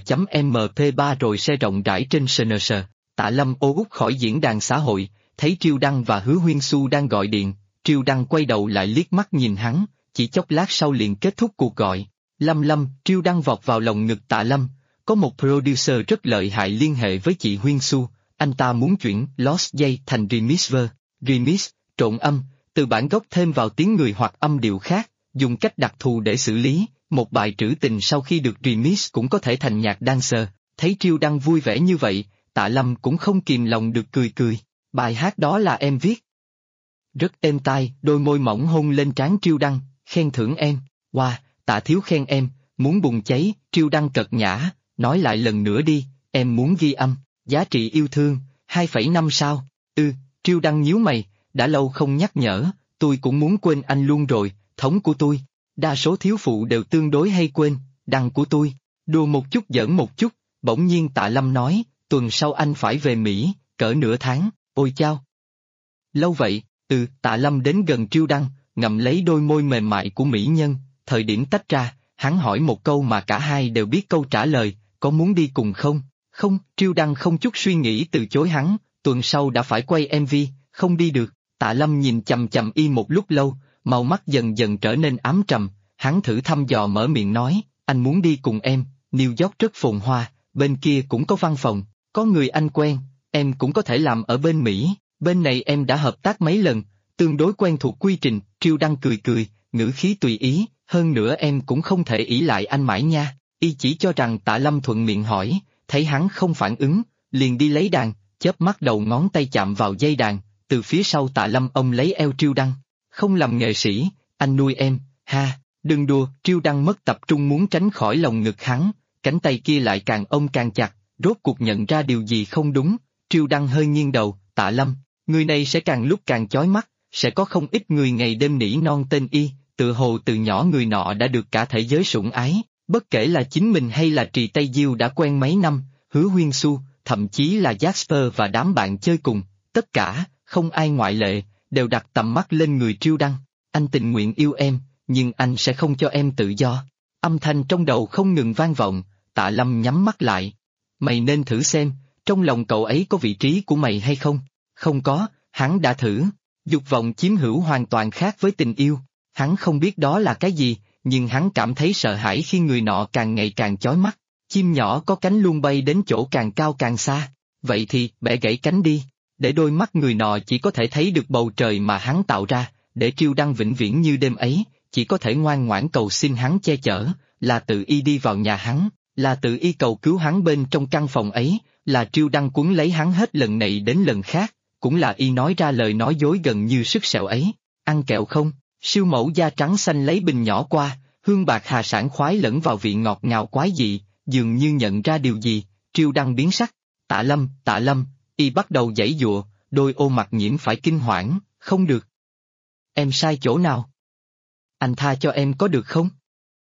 .mp3 rồi share rộng rãi trên SNS. Tạ Lâm ô út khỏi diễn đàn xã hội, thấy Triêu Đăng và Hứa Huyên Xu đang gọi điện, Triêu Đăng quay đầu lại liếc mắt nhìn hắn, chỉ chốc lát sau liền kết thúc cuộc gọi. Lâm, Triêu Đăng vọt vào lồng ngực Tạ Lâm, có một producer rất lợi hại liên hệ với chị Huyên Xu, anh ta muốn chuyển Lost Day thành remix, trộn âm, từ bản gốc thêm vào tiếng người hoặc âm điệu khác, dùng cách đặc thù để xử lý, một bài trữ tình sau khi được remix cũng có thể thành nhạc dancer. Thấy Triêu Đăng vui vẻ như vậy, Tạ Lâm cũng không kìm lòng được cười. Bài hát đó là em viết. Rất êm tai, đôi môi mỏng hôn lên trán Triêu Đăng, khen thưởng em, wow, Tạ thiếu khen em, muốn bùng cháy, Triêu Đăng cợt nhã, nói lại lần nữa đi, em muốn ghi âm, giá trị yêu thương, 2,5 sao, Triêu Đăng nhíu mày, đã lâu không nhắc nhở, tôi cũng muốn quên anh luôn rồi, thống của tôi, đa số thiếu phụ đều tương đối hay quên, Đăng của tôi, đùa một chút giỡn một chút, bỗng nhiên Tạ Lâm nói, tuần sau anh phải về Mỹ, cỡ nửa tháng, ôi chao. Lâu vậy, Tạ Lâm đến gần Triêu Đăng, ngậm lấy đôi môi mềm mại của mỹ nhân, thời điểm tách ra, hắn hỏi một câu mà cả hai đều biết câu trả lời, có muốn đi cùng không? Không, Triêu Đăng không chút suy nghĩ từ chối hắn, tuần sau đã phải quay MV, không đi được. Tạ Lâm nhìn chằm chằm y một lúc lâu, màu mắt dần dần trở nên ám trầm, hắn thử thăm dò mở miệng nói, anh muốn đi cùng em, New York rất phồn hoa, bên kia cũng có văn phòng, có người anh quen, em cũng có thể làm ở bên Mỹ, bên này em đã hợp tác mấy lần, tương đối quen thuộc quy trình, Triêu Đăng cười cười, ngữ khí tùy ý, hơn nữa em cũng không thể ỷ lại anh mãi nha, y chỉ cho rằng Tạ Lâm thuận miệng hỏi, thấy hắn không phản ứng, liền đi lấy đàn, chớp mắt đầu ngón tay chạm vào dây đàn, từ phía sau Tạ Lâm ôm lấy eo Triêu Đăng, không làm nghệ sĩ, anh nuôi em, ha, đừng đùa, Triêu Đăng mất tập trung muốn tránh khỏi lồng ngực hắn, cánh tay kia lại càng ôm càng chặt, rốt cuộc nhận ra điều gì không đúng, Triêu Đăng hơi nghiêng đầu, Tạ Lâm, người này sẽ càng lúc càng chói mắt, sẽ có không ít người ngày đêm nỉ non tên y, tự hồ từ nhỏ người nọ đã được cả thế giới sủng ái, bất kể là chính mình hay là Trì Tây Diêu đã quen mấy năm, Hứa Huyên Xu, thậm chí là Jasper và đám bạn chơi cùng, tất cả, không ai ngoại lệ, đều đặt tầm mắt lên người Triêu Đăng, anh tình nguyện yêu em, nhưng anh sẽ không cho em tự do. Âm thanh trong đầu không ngừng vang vọng, Tạ Lâm nhắm mắt lại. Mày nên thử xem, trong lòng cậu ấy có vị trí của mày hay không? Không có, hắn đã thử. Dục vọng chiếm hữu hoàn toàn khác với tình yêu. Hắn không biết đó là cái gì, nhưng hắn cảm thấy sợ hãi khi người nọ càng ngày càng chói mắt. Chim nhỏ có cánh luôn bay đến chỗ càng cao càng xa. Vậy thì, bẻ gãy cánh đi. Để đôi mắt người nọ chỉ có thể thấy được bầu trời mà hắn tạo ra, để Triêu Đăng vĩnh viễn như đêm ấy, chỉ có thể ngoan ngoãn cầu xin hắn che chở, là tự y đi vào nhà hắn, là tự y cầu cứu hắn bên trong căn phòng ấy, là Triêu Đăng quấn lấy hắn hết lần này đến lần khác, cũng là y nói ra lời nói dối gần như sức sẹo ấy. Ăn kẹo không? Siêu mẫu da trắng xanh lấy bình nhỏ qua, hương bạc hà sản khoái lẫn vào vị ngọt ngào quái dị, dường như nhận ra điều gì, Triêu Đăng biến sắc. Tạ Lâm, y bắt đầu giãy giụa, đôi ô mặt nhiễm phải kinh hoảng, không được. Em sai chỗ nào? Anh tha cho em có được không?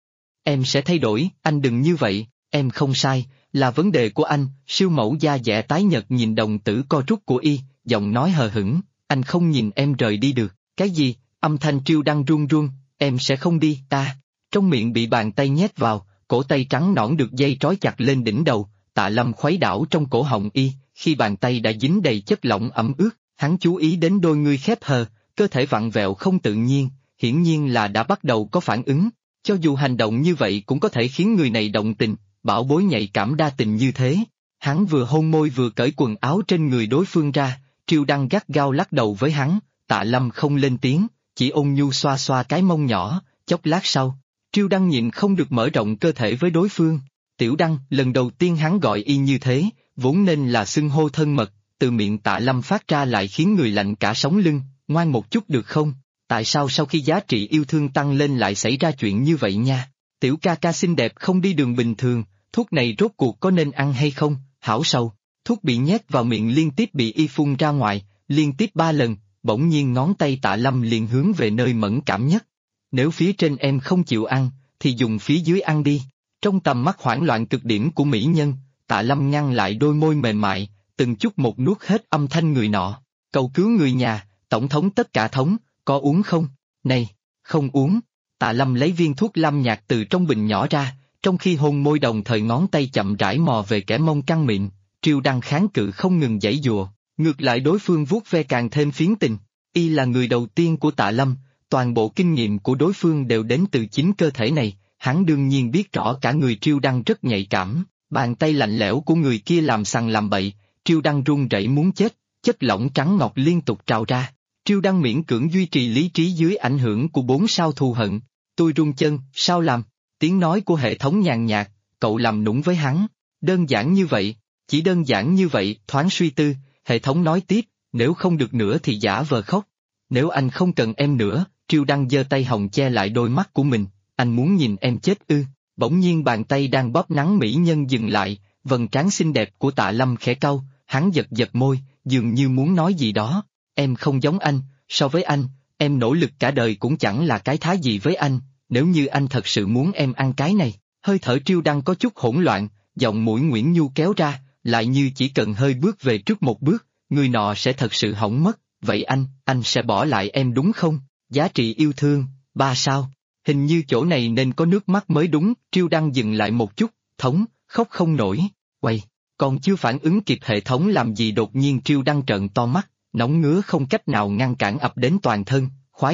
Em sẽ thay đổi, anh đừng như vậy, em không sai, là vấn đề của anh, siêu mẫu da dẻ tái nhợt nhìn đồng tử co rút của y, giọng nói hờ hững, anh không nhìn em rời đi được, cái gì, âm thanh Triêu Đăng run run, em sẽ không đi, ta, trong miệng bị bàn tay nhét vào, cổ tay trắng nõn được dây trói chặt lên đỉnh đầu, Tạ Lâm khuấy đảo trong cổ họng y, khi bàn tay đã dính đầy chất lỏng ẩm ướt, hắn chú ý đến đôi ngươi khép hờ, cơ thể vặn vẹo không tự nhiên, hiển nhiên là đã bắt đầu có phản ứng, cho dù hành động như vậy cũng có thể khiến người này động tình, bảo bối nhạy cảm đa tình như thế. Hắn vừa hôn môi vừa cởi quần áo trên người đối phương ra, Triêu Đăng gắt gao lắc đầu với hắn, Tạ Lâm không lên tiếng, chỉ ôn nhu xoa xoa cái mông nhỏ, chốc lát sau, Triêu Đăng nhịn không được mở rộng cơ thể với đối phương. Tiểu Đăng, lần đầu tiên hắn gọi y như thế, vốn nên là xưng hô thân mật, từ miệng Tạ Lâm phát ra lại khiến người lạnh cả sống lưng, ngoan một chút được không? Tại sao sau khi giá trị yêu thương tăng lên lại xảy ra chuyện như vậy nha? Tiểu ca ca xinh đẹp không đi đường bình thường, thuốc này rốt cuộc có nên ăn hay không? Hảo sầu, thuốc bị nhét vào miệng liên tiếp bị y phun ra ngoài, liên tiếp 3 lần, bỗng nhiên ngón tay Tạ Lâm liền hướng về nơi mẫn cảm nhất. Nếu phía trên em không chịu ăn, thì dùng phía dưới ăn đi. Trong tầm mắt hoảng loạn cực điểm của mỹ nhân, Tạ Lâm ngăn lại đôi môi mềm mại, từng chút một nuốt hết âm thanh người nọ. Cầu cứu người nhà, tổng thống tất cả thống, có uống không? Này, không uống. Tạ Lâm lấy viên thuốc lam nhạt từ trong bình nhỏ ra, trong khi hôn môi đồng thời ngón tay chậm rãi mò về kẻ mông căng mịn, Triêu Đăng kháng cự không ngừng giãy giụa, ngược lại đối phương vuốt ve càng thêm phiến tình. Y là người đầu tiên của Tạ Lâm, toàn bộ kinh nghiệm của đối phương đều đến từ chính cơ thể này, hắn đương nhiên biết rõ cả người Triêu Đăng rất nhạy cảm, bàn tay lạnh lẽo của người kia làm sằng làm bậy, Triêu Đăng run rẩy muốn chết, chất lỏng trắng ngọt liên tục trào ra. Triêu Đăng miễn cưỡng duy trì lý trí dưới ảnh hưởng của 4 sao thù hận. Tôi run chân, sao làm? Tiếng nói của hệ thống nhàn nhạt, cậu làm nũng với hắn. Đơn giản như vậy, chỉ đơn giản như vậy, thoáng suy tư, hệ thống nói tiếp, nếu không được nữa thì giả vờ khóc. Nếu anh không cần em nữa, Triêu Đăng giơ tay hồng che lại đôi mắt của mình, anh muốn nhìn em chết ư? Bỗng nhiên bàn tay đang bóp nắng mỹ nhân dừng lại, vầng trán xinh đẹp của Tạ Lâm khẽ cau, hắn giật giật môi, dường như muốn nói gì đó. Em không giống anh, so với anh, em nỗ lực cả đời cũng chẳng là cái thá gì với anh, nếu như anh thật sự muốn em ăn cái này. Hơi thở Triêu Đăng có chút hỗn loạn, giọng mũi Nguyễn Nhu kéo ra, lại như chỉ cần hơi bước về trước một bước, người nọ sẽ thật sự hỏng mất. Vậy anh sẽ bỏ lại em đúng không? Giá trị yêu thương, 3 sao. Hình như chỗ này nên có nước mắt mới đúng, Triêu Đăng dừng lại một chút, thống, khóc không nổi. Quay, còn chưa phản ứng kịp hệ thống làm gì đột nhiên Triêu Đăng trợn to mắt, nóng ngứa không cách nào ngăn cản ập đến toàn thân, khoái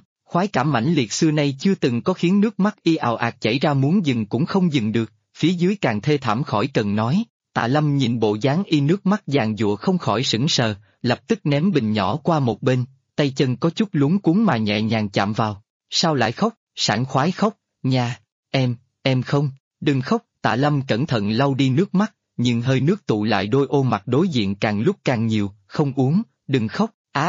cảm mãnh liệt xưa nay chưa từng có khiến nước mắt y ào ạt chảy ra muốn dừng cũng không dừng được, phía dưới càng thê thảm khỏi cần nói, Tạ Lâm nhìn bộ dáng y nước mắt giàn giụa không khỏi sững sờ, lập tức ném bình nhỏ qua một bên, tay chân có chút luống cuống mà nhẹ nhàng chạm vào. Sao lại khóc, sảng khoái khóc, nha, em không, đừng khóc. Tạ Lâm cẩn thận lau đi nước mắt, nhưng hơi nước tụ lại đôi ô mặt đối diện càng lúc càng nhiều, không uống, đừng khóc,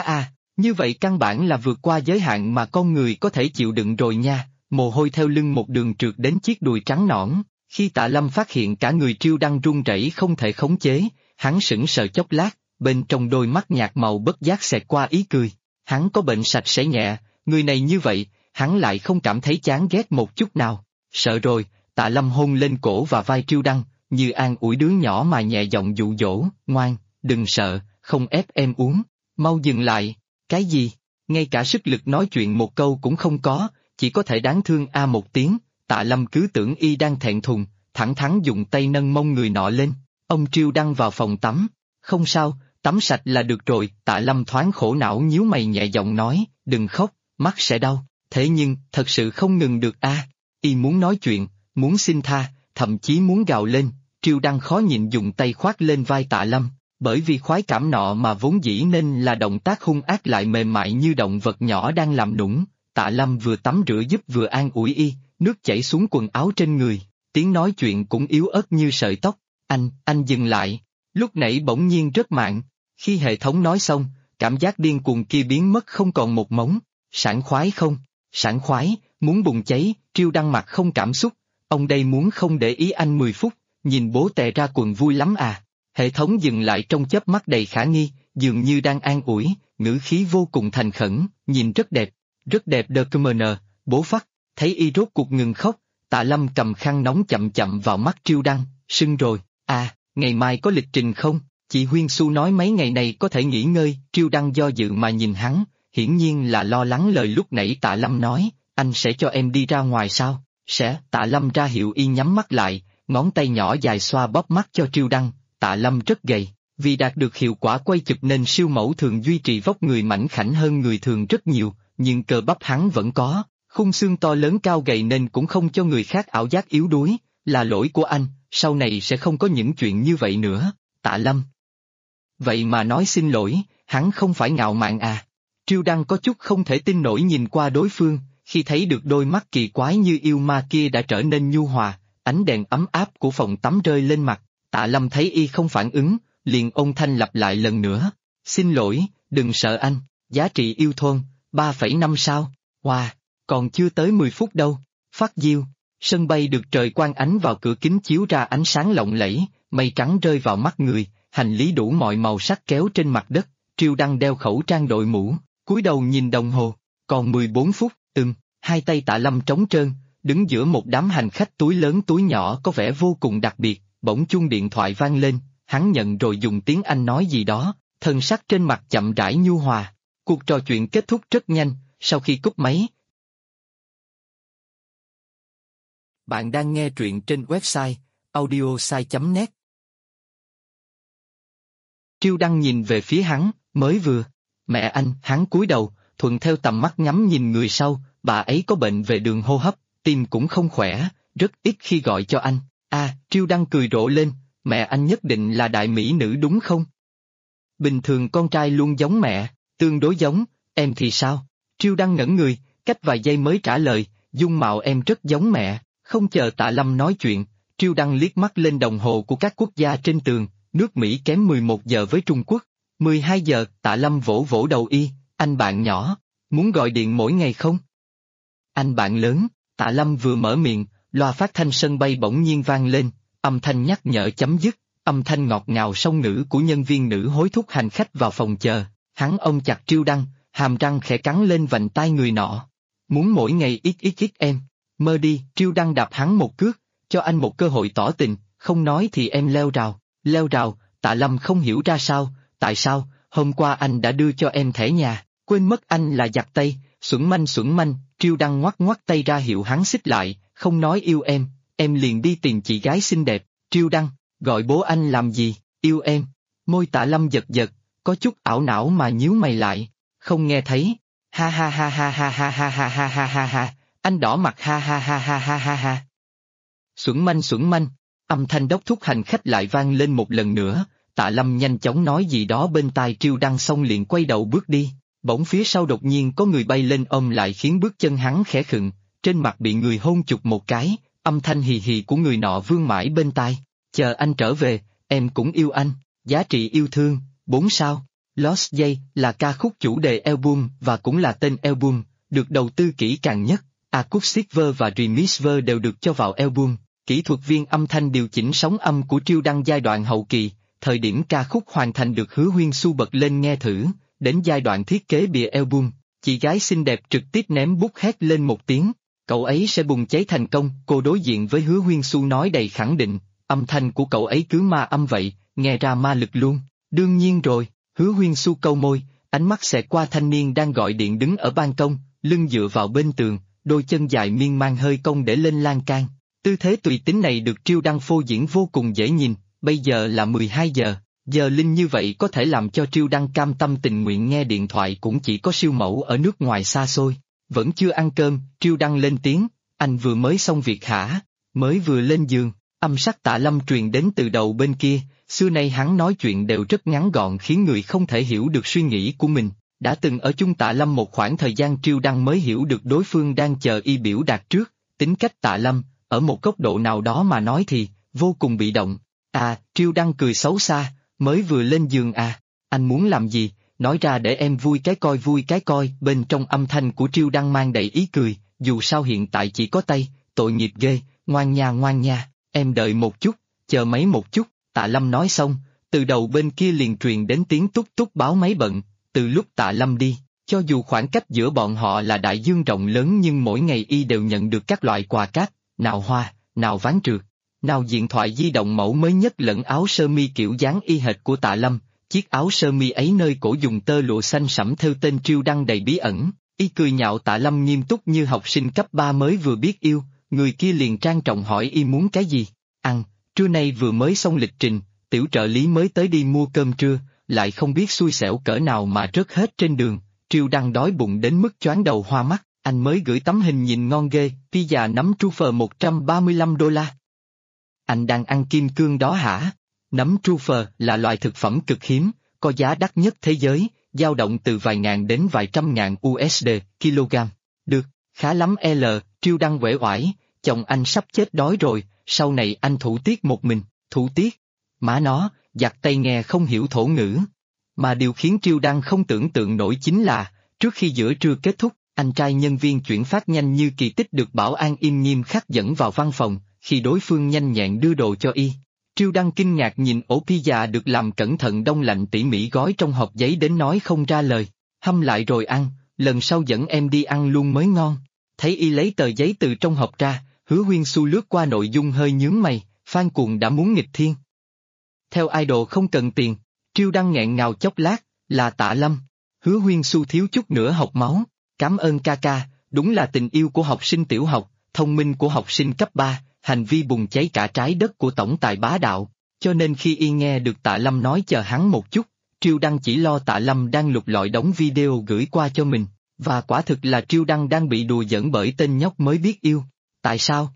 như vậy căn bản là vượt qua giới hạn mà con người có thể chịu đựng rồi nha. Mồ hôi theo lưng một đường trượt đến chiếc đùi trắng nõn. Khi Tạ Lâm phát hiện cả người Triêu Đăng run rẩy không thể khống chế, hắn sững sờ chốc lát, bên trong đôi mắt nhạt màu bất giác xẹt qua ý cười. Hắn có bệnh sạch sẽ nhẹ, người này như vậy, hắn lại không cảm thấy chán ghét một chút nào. Sợ rồi, Tạ Lâm hôn lên cổ và vai Triêu Đăng, như an ủi đứa nhỏ mà nhẹ giọng dụ dỗ, ngoan, đừng sợ, không ép em uống, mau dừng lại. Cái gì? Ngay cả sức lực nói chuyện một câu cũng không có, chỉ có thể đáng thương một tiếng. Tạ Lâm cứ tưởng y đang thẹn thùng, thẳng thắn dùng tay nâng mông người nọ lên. Ông Triêu Đăng vào phòng tắm. Không sao, tắm sạch là được rồi. Tạ Lâm thoáng khổ não nhíu mày nhẹ giọng nói, đừng khóc, mắt sẽ đau. Thế nhưng, thật sự không ngừng được Y muốn nói chuyện, muốn xin tha, thậm chí muốn gào lên. Triêu Đăng khó nhịn dùng tay khoác lên vai Tạ Lâm. Bởi vì khoái cảm nọ mà vốn dĩ nên là động tác hung ác lại mềm mại như động vật nhỏ đang làm nũng. Tạ Lâm vừa tắm rửa giúp vừa an ủi y, nước chảy xuống quần áo trên người, tiếng nói chuyện cũng yếu ớt như sợi tóc. Anh dừng lại. Lúc nãy bỗng nhiên rất mạng. Khi hệ thống nói xong, cảm giác điên cuồng kia biến mất không còn một mống. Sảng khoái không? Sảng khoái, muốn bùng cháy. Triêu Đăng mặt không cảm xúc. Ông đây muốn không để ý anh 10 phút, nhìn bố tè ra quần vui lắm Hệ thống dừng lại trong chớp mắt đầy khả nghi, dường như đang an ủi, ngữ khí vô cùng thành khẩn, nhìn rất đẹp document, bố phát. Thấy y rốt cuộc ngừng khóc, Tạ Lâm cầm khăn nóng chậm chậm vào mắt Triêu Đăng, sưng rồi, ngày mai có lịch trình không? Chị Huyên Xu nói mấy ngày này có thể nghỉ ngơi. Triêu Đăng do dự mà nhìn hắn, hiển nhiên là lo lắng lời lúc nãy Tạ Lâm nói, anh sẽ cho em đi ra ngoài sao? Sẽ. Tạ Lâm ra hiệu y nhắm mắt lại, ngón tay nhỏ dài xoa bóp mắt cho Triêu Đăng. Tạ Lâm rất gầy, vì đạt được hiệu quả quay chụp nên siêu mẫu thường duy trì vóc người mảnh khảnh hơn người thường rất nhiều, nhưng cơ bắp hắn vẫn có, khung xương to lớn cao gầy nên cũng không cho người khác ảo giác yếu đuối. Là lỗi của anh, sau này sẽ không có những chuyện như vậy nữa. Tạ Lâm. Vậy mà nói xin lỗi, hắn không phải ngạo mạn Triêu Đăng có chút không thể tin nổi nhìn qua đối phương, khi thấy được đôi mắt kỳ quái như yêu ma kia đã trở nên nhu hòa, ánh đèn ấm áp của phòng tắm rơi lên mặt. Tạ Lâm thấy y không phản ứng, liền ôn thanh lặp lại lần nữa. Xin lỗi, đừng sợ anh, giá trị yêu thôn, 3,5 sao. Wow, còn chưa tới 10 phút đâu. Phát diêu, sân bay được trời quang ánh vào cửa kính chiếu ra ánh sáng lộng lẫy, mây trắng rơi vào mắt người, hành lý đủ mọi màu sắc kéo trên mặt đất. Triêu Đăng đeo khẩu trang đội mũ, cúi đầu nhìn đồng hồ, còn 14 phút, hai tay Tạ Lâm trống trơn, đứng giữa một đám hành khách túi lớn túi nhỏ có vẻ vô cùng đặc biệt. Bỗng chuông điện thoại vang lên, hắn nhận rồi dùng tiếng Anh nói gì đó, thần sắc trên mặt chậm rãi nhu hòa. Cuộc trò chuyện kết thúc rất nhanh, sau khi cúp máy. Bạn đang nghe truyện trên website audiosai.net. Triêu Đăng nhìn về phía hắn, mới vừa. Mẹ anh, hắn cúi đầu, thuận theo tầm mắt ngắm nhìn người sau, bà ấy có bệnh về đường hô hấp, tim cũng không khỏe, rất ít khi gọi cho anh. Triêu Đăng cười rộ lên, mẹ anh nhất định là đại mỹ nữ đúng không? Bình thường con trai luôn giống mẹ, tương đối giống, em thì sao? Triêu Đăng ngẩn người, cách vài giây mới trả lời, dung mạo em rất giống mẹ. Không chờ Tạ Lâm nói chuyện, Triêu Đăng liếc mắt lên đồng hồ của các quốc gia trên tường, nước Mỹ kém 11 giờ với Trung Quốc. 12 giờ, Tạ Lâm vỗ vỗ đầu y, anh bạn nhỏ, muốn gọi điện mỗi ngày không? Anh bạn lớn, Tạ Lâm vừa mở miệng, loa phát thanh sân bay bỗng nhiên vang lên, âm thanh nhắc nhở chấm dứt, âm thanh ngọt ngào song ngữ của nhân viên nữ hối thúc hành khách vào phòng chờ. Hắn ôm chặt Triêu Đăng, hàm răng khẽ cắn lên vành tai người nọ. Muốn mỗi ngày ít em, mơ đi. Triêu Đăng đạp hắn một cước, cho anh một cơ hội tỏ tình, không nói thì em leo rào. Leo rào? Tạ Lâm không hiểu ra sao, tại sao, hôm qua anh đã đưa cho em thẻ nhà, quên mất anh là giặt tay, xuẩn manh. Triêu Đăng ngoắc ngoắc tay ra hiệu hắn xích lại, không nói yêu em liền đi tìm chị gái xinh đẹp. Triêu Đăng, gọi bố anh làm gì, yêu em? Môi Tạ Lâm giật giật, có chút ảo não mà nhíu mày lại, không nghe thấy. Ha ha ha ha ha ha ha ha ha ha ha ha, anh đỏ mặt ha ha ha ha ha ha ha. Xuẩn manh, Âm thanh đốc thúc hành khách lại vang lên một lần nữa, Tạ Lâm nhanh chóng nói gì đó bên tai Triêu Đăng xong liền quay đầu bước đi, bỗng phía sau đột nhiên có người bay lên ôm lại khiến bước chân hắn khẽ khựng, trên mặt bị người hôn chụp một cái, âm thanh hì hì của người nọ vương mãi bên tai, chờ anh trở về, em cũng yêu anh, giá trị yêu thương, 4 sao. Lost Day là ca khúc chủ đề album và cũng là tên album, được đầu tư kỹ càng nhất, acoustic verse và remix verse đều được cho vào album. Kỹ thuật viên âm thanh điều chỉnh sóng âm của Triêu Đăng giai đoạn hậu kỳ, thời điểm ca khúc hoàn thành được Hứa Huyên Xu bật lên nghe thử, đến giai đoạn thiết kế bìa album, chị gái xinh đẹp trực tiếp ném bút hét lên một tiếng, cậu ấy sẽ bùng cháy thành công, cô đối diện với Hứa Huyên Xu nói đầy khẳng định, âm thanh của cậu ấy cứ ma âm vậy, nghe ra ma lực luôn, đương nhiên rồi, Hứa Huyên Xu câu môi, ánh mắt xẹt qua thanh niên đang gọi điện đứng ở ban công, lưng dựa vào bên tường, đôi chân dài miên man hơi cong để lên lan can. Tư thế tùy tính này được Triêu Đăng phô diễn vô cùng dễ nhìn, bây giờ là 12 giờ, giờ linh như vậy có thể làm cho Triêu Đăng cam tâm tình nguyện nghe điện thoại cũng chỉ có siêu mẫu ở nước ngoài xa xôi. Vẫn chưa ăn cơm, Triêu Đăng lên tiếng, anh vừa mới xong việc hả, mới vừa lên giường, âm sắc Tạ Lâm truyền đến từ đầu bên kia, xưa nay hắn nói chuyện đều rất ngắn gọn khiến người không thể hiểu được suy nghĩ của mình. Đã từng ở chung Tạ Lâm một khoảng thời gian Triêu Đăng mới hiểu được đối phương đang chờ y biểu đạt trước, tính cách Tạ Lâm. Ở một góc độ nào đó mà nói thì, vô cùng bị động. Triêu Đăng cười xấu xa, mới vừa lên giường anh muốn làm gì, nói ra để em vui cái coi. Bên trong âm thanh của Triêu Đăng mang đầy ý cười, dù sao hiện tại chỉ có tay, tội nghiệp ghê, ngoan nha, em đợi một chút, chờ máy một chút, Tạ Lâm nói xong, từ đầu bên kia liền truyền đến tiếng túc túc báo máy bận, từ lúc Tạ Lâm đi. Cho dù khoảng cách giữa bọn họ là đại dương rộng lớn nhưng mỗi ngày y đều nhận được các loại quà cáp. Nào hoa, nào ván trượt, nào điện thoại di động mẫu mới nhất lẫn áo sơ mi kiểu dáng y hệt của Tạ Lâm, chiếc áo sơ mi ấy nơi cổ dùng tơ lụa xanh sẫm thêu tên Triêu Đăng đầy bí ẩn, y cười nhạo Tạ Lâm nghiêm túc như học sinh cấp 3 mới vừa biết yêu, người kia liền trang trọng hỏi y muốn cái gì, ăn, trưa nay vừa mới xong lịch trình, tiểu trợ lý mới tới đi mua cơm trưa, lại không biết xui xẻo cỡ nào mà rớt hết trên đường, Triêu Đăng đói bụng đến mức choáng đầu hoa mắt. Anh mới gửi tấm hình nhìn ngon ghê, pizza nấm truffle $135. Anh đang ăn kim cương đó hả? Nấm truffle là loại thực phẩm cực hiếm, có giá đắt nhất thế giới, dao động từ vài ngàn đến vài trăm ngàn USD, kg. Được, khá lắm Triêu Đăng uể oải, chồng anh sắp chết đói rồi, sau này anh thủ tiết một mình, thủ tiết. Má nó, giặt tay nghe không hiểu thổ ngữ. Mà điều khiến Triêu Đăng không tưởng tượng nổi chính là, trước khi giữa trưa kết thúc, anh trai nhân viên chuyển phát nhanh như kỳ tích được bảo an im nghiêm khắc dẫn vào văn phòng, khi đối phương nhanh nhẹn đưa đồ cho y. Triêu Đăng kinh ngạc nhìn ổ pizza được làm cẩn thận đông lạnh tỉ mỉ gói trong hộp giấy đến nói không ra lời, hâm lại rồi ăn, lần sau dẫn em đi ăn luôn mới ngon. Thấy y lấy tờ giấy từ trong hộp ra, Hứa Huyên Xu lướt qua nội dung hơi nhướng mày, fan cuồng đã muốn nghịch thiên. Theo idol không cần tiền, Triêu Đăng nghẹn ngào chốc lát, là Tạ Lâm. Hứa Huyên Xu thiếu chút nữa học máu. Cảm ơn ca, đúng là tình yêu của học sinh tiểu học, thông minh của học sinh cấp 3, hành vi bùng cháy cả trái đất của tổng tài bá đạo. Cho nên khi y nghe được Tạ Lâm nói chờ hắn một chút, Triêu Đăng chỉ lo Tạ Lâm đang lục lọi đống video gửi qua cho mình, và quả thực là Triêu Đăng đang bị đùa giỡn bởi tên nhóc mới biết yêu. Tại sao?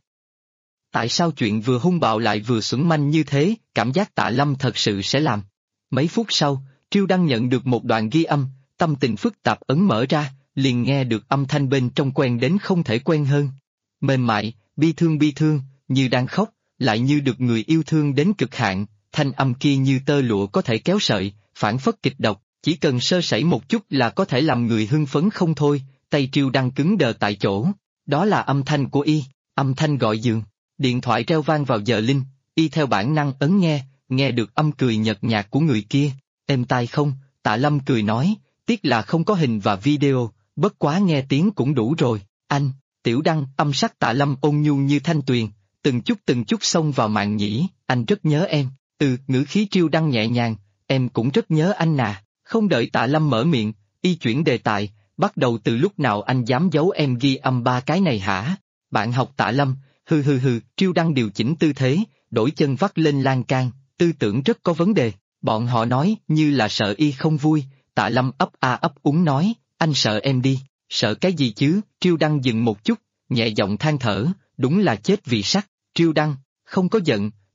Tại sao chuyện vừa hung bạo lại vừa xuẩn manh như thế, cảm giác Tạ Lâm thật sự sẽ làm. Mấy phút sau, Triêu Đăng nhận được một đoạn ghi âm, tâm tình phức tạp ấn mở ra. Liền nghe được âm thanh bên trong quen đến không thể quen hơn. Mềm mại, bi thương, như đang khóc, lại như được người yêu thương đến cực hạn, thanh âm kia như tơ lụa có thể kéo sợi, phản phất kịch độc, chỉ cần sơ sẩy một chút là có thể làm người hưng phấn không thôi, tay Triêu Đăng cứng đờ tại chỗ. Đó là âm thanh của y, âm thanh gọi giường. Điện thoại reo vang vào giờ linh, y theo bản năng ấn nghe được âm cười nhợt nhạt của người kia. Êm tai không? Tạ Lâm cười nói, tiếc là không có hình và video. Bất quá nghe tiếng cũng đủ rồi, anh, Tiểu Đăng, âm sắc Tạ Lâm ôn nhu như thanh tuyền, từng chút xông vào màng nhĩ, anh rất nhớ em, ngữ khí Triêu Đăng nhẹ nhàng, em cũng rất nhớ anh nà, không đợi Tạ Lâm mở miệng, y chuyển đề tài, bắt đầu từ lúc nào anh dám giấu em ghi âm 3 cái này hả? Bạn học Tạ Lâm, hừ, Triêu Đăng điều chỉnh tư thế, đổi chân vắt lên lan can, tư tưởng rất có vấn đề, bọn họ nói như là sợ y không vui, Tạ Lâm ấp úng nói. Anh sợ em đi, sợ cái gì chứ? Triêu Đăng dừng một chút, nhẹ giọng than thở, đúng là chết vì sắc. Triêu Đăng, không có giận,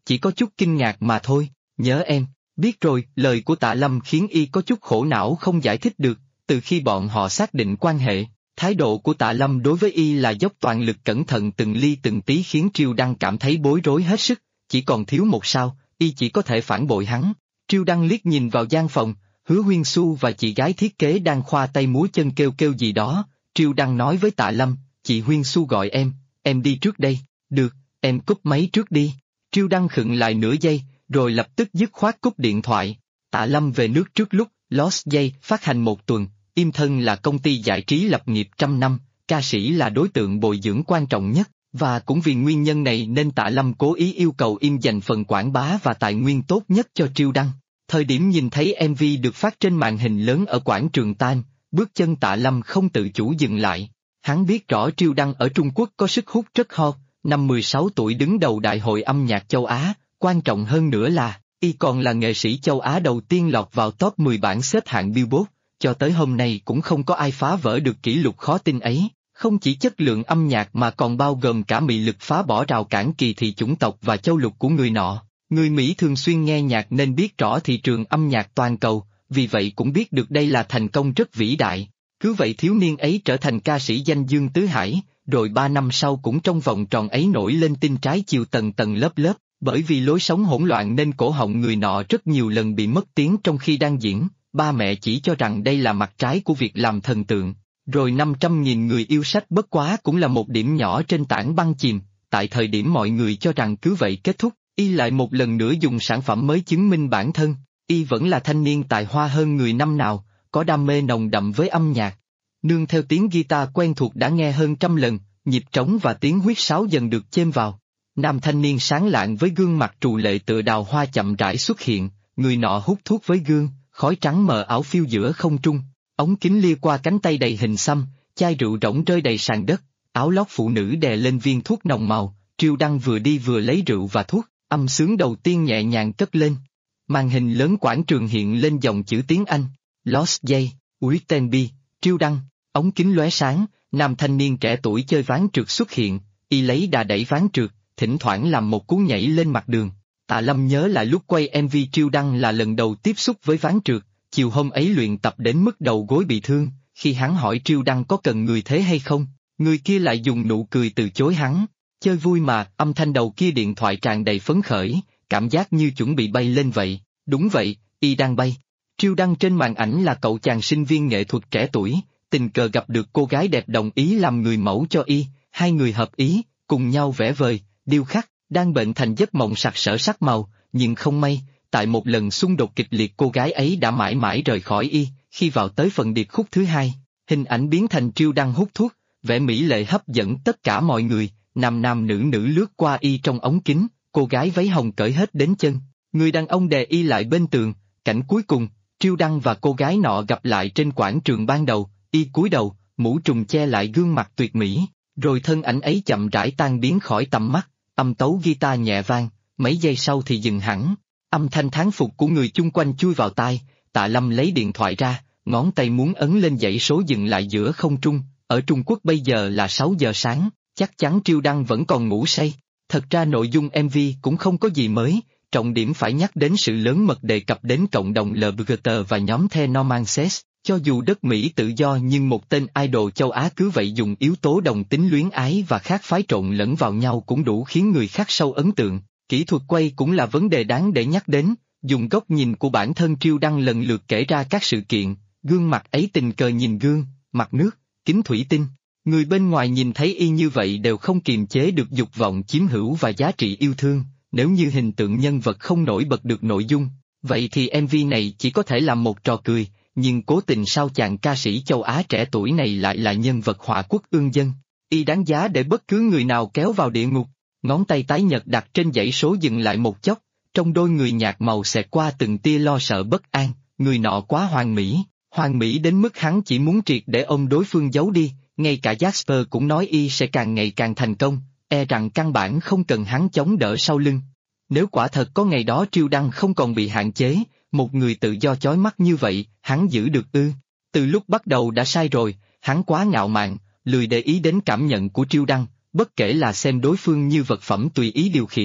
chỉ có chút kinh ngạc mà thôi, nhớ em, biết rồi, lời của Tạ Lâm khiến y có chút khổ não không giải thích được, từ khi bọn họ xác định quan hệ, thái độ của Tạ Lâm đối với y là dốc toàn lực cẩn thận từng ly từng tí khiến Triêu Đăng cảm thấy bối rối hết sức, chỉ còn thiếu một sao, y chỉ có thể phản bội hắn. Triêu Đăng liếc nhìn vào gian phòng, Hứa Huyên Xu và chị gái thiết kế đang khoa tay múa chân kêu kêu gì đó, Triêu Đăng nói với Tạ Lâm, chị Huyên Xu gọi em đi trước đây, được, em cúp máy trước đi. Triêu Đăng khựng lại nửa giây, rồi lập tức dứt khoát cúp điện thoại. Tạ Lâm về nước trước lúc Lost Day phát hành một tuần, Im Thân là công ty giải trí lập nghiệp trăm năm, ca sĩ là đối tượng bồi dưỡng quan trọng nhất, và cũng vì nguyên nhân này nên Tạ Lâm cố ý yêu cầu Im dành phần quảng bá và tài nguyên tốt nhất cho Triêu Đăng. Thời điểm nhìn thấy MV được phát trên màn hình lớn ở quảng trường Time, bước chân Tạ Lâm không tự chủ dừng lại. Hắn biết rõ Triêu Đăng ở Trung Quốc có sức hút rất hot, năm 16 tuổi đứng đầu Đại hội âm nhạc châu Á, quan trọng hơn nữa là, y còn là nghệ sĩ châu Á đầu tiên lọt vào top 10 bảng xếp hạng Billboard, cho tới hôm nay cũng không có ai phá vỡ được kỷ lục khó tin ấy, không chỉ chất lượng âm nhạc mà còn bao gồm cả mị lực phá bỏ rào cản kỳ thị chủng tộc và châu lục của người nọ. Người Mỹ thường xuyên nghe nhạc nên biết rõ thị trường âm nhạc toàn cầu, vì vậy cũng biết được đây là thành công rất vĩ đại. Cứ vậy thiếu niên ấy trở thành ca sĩ danh dương tứ hải, rồi 3 năm sau cũng trong vòng tròn ấy nổi lên tin trái chiều tầng tầng lớp lớp, bởi vì lối sống hỗn loạn nên cổ họng người nọ rất nhiều lần bị mất tiếng trong khi đang diễn, ba mẹ chỉ cho rằng đây là mặt trái của việc làm thần tượng. Rồi 500.000 người yêu sách bất quá cũng là một điểm nhỏ trên tảng băng chìm, tại thời điểm mọi người cho rằng cứ vậy kết thúc, y lại một lần nữa dùng sản phẩm mới chứng minh bản thân, y vẫn là thanh niên tài hoa hơn người năm nào, có đam mê nồng đậm với âm nhạc. Nương theo tiếng guitar quen thuộc đã nghe hơn trăm lần, nhịp trống và tiếng huýt sáo dần được chêm vào. Nam thanh niên sáng lạng với gương mặt trù lệ tựa đào hoa chậm rãi xuất hiện, người nọ hút thuốc với gương, khói trắng mờ ảo phiêu giữa không trung, ống kính lia qua cánh tay đầy hình xăm, chai rượu rỗng rơi đầy sàn đất, áo lót phụ nữ đè lên viên thuốc nồng màu, Triêu Đăng vừa đi vừa lấy rượu và thuốc, âm sướng đầu tiên nhẹ nhàng cất lên. Màn hình lớn quảng trường hiện lên dòng chữ tiếng Anh, Lost Day, Whittenby, Triêu Đăng, ống kính lóe sáng, nam thanh niên trẻ tuổi chơi ván trượt xuất hiện, y lấy đà đẩy ván trượt, thỉnh thoảng làm một cú nhảy lên mặt đường. Tạ Lâm nhớ lại lúc quay MV Triêu Đăng là lần đầu tiếp xúc với ván trượt, chiều hôm ấy luyện tập đến mức đầu gối bị thương, khi hắn hỏi Triêu Đăng có cần người thế hay không, người kia lại dùng nụ cười từ chối hắn, chơi vui mà, âm thanh đầu kia điện thoại tràn đầy phấn khởi, cảm giác như chuẩn bị bay lên vậy, đúng vậy, y đang bay. Triêu Đăng trên màn ảnh là cậu chàng sinh viên nghệ thuật trẻ tuổi, tình cờ gặp được cô gái đẹp đồng ý làm người mẫu cho y, hai người hợp ý, cùng nhau vẽ vời, điêu khắc, đang bệnh thành giấc mộng sặc sỡ sắc màu, nhưng không may, tại một lần xung đột kịch liệt cô gái ấy đã mãi mãi rời khỏi y, khi vào tới phần điệp khúc thứ hai, hình ảnh biến thành Triêu Đăng hút thuốc, vẻ mỹ lệ hấp dẫn tất cả mọi người, nam nam nữ nữ lướt qua y trong ống kính, cô gái váy hồng cởi hết đến chân, người đàn ông đè y lại bên tường, cảnh cuối cùng, Triêu Đăng và cô gái nọ gặp lại trên quảng trường ban đầu, y cúi đầu, mũ trùm che lại gương mặt tuyệt mỹ, rồi thân ảnh ấy chậm rãi tan biến khỏi tầm mắt, âm tấu guitar nhẹ vang, mấy giây sau thì dừng hẳn, âm thanh thán phục của người chung quanh chui vào tai, Tạ Lâm lấy điện thoại ra, ngón tay muốn ấn lên dãy số dừng lại giữa không trung, ở Trung Quốc bây giờ là 6 giờ sáng, chắc chắn Triêu Đăng vẫn còn ngủ say. Thật ra nội dung MV cũng không có gì mới, trọng điểm phải nhắc đến sự lớn mật đề cập đến cộng đồng LGBT và nhóm The Normances. Cho dù đất Mỹ tự do nhưng một tên idol châu Á cứ vậy dùng yếu tố đồng tính luyến ái và khác phái trộn lẫn vào nhau cũng đủ khiến người khác sâu ấn tượng. Kỹ thuật quay cũng là vấn đề đáng để nhắc đến, dùng góc nhìn của bản thân Triêu Đăng lần lượt kể ra các sự kiện, gương mặt ấy tình cờ nhìn gương, mặt nước, kính thủy tinh. Người bên ngoài nhìn thấy y như vậy đều không kiềm chế được dục vọng chiếm hữu và giá trị yêu thương, nếu như hình tượng nhân vật không nổi bật được nội dung, vậy thì MV này chỉ có thể làm một trò cười. Nhưng cố tình sao chàng ca sĩ châu Á trẻ tuổi này lại là nhân vật họa quốc ương dân, y đáng giá để bất cứ người nào kéo vào địa ngục. Ngón tay tái nhợt đặt trên dãy số dừng lại một chốc, trong đôi người nhạt màu xẹt qua từng tia lo sợ bất an, người nọ quá hoàn mỹ đến mức hắn chỉ muốn triệt để ôm đối phương giấu đi, ngay cả Jasper cũng nói y sẽ càng ngày càng thành công, e rằng căn bản không cần hắn chống đỡ sau lưng. Nếu quả thật có ngày đó Triêu Đăng không còn bị hạn chế, một người tự do chói mắt như vậy, hắn giữ được ư? Từ lúc bắt đầu đã sai rồi, hắn quá ngạo mạn, lười để ý đến cảm nhận của Triêu Đăng, bất kể là xem đối phương như vật phẩm tùy ý điều khiển,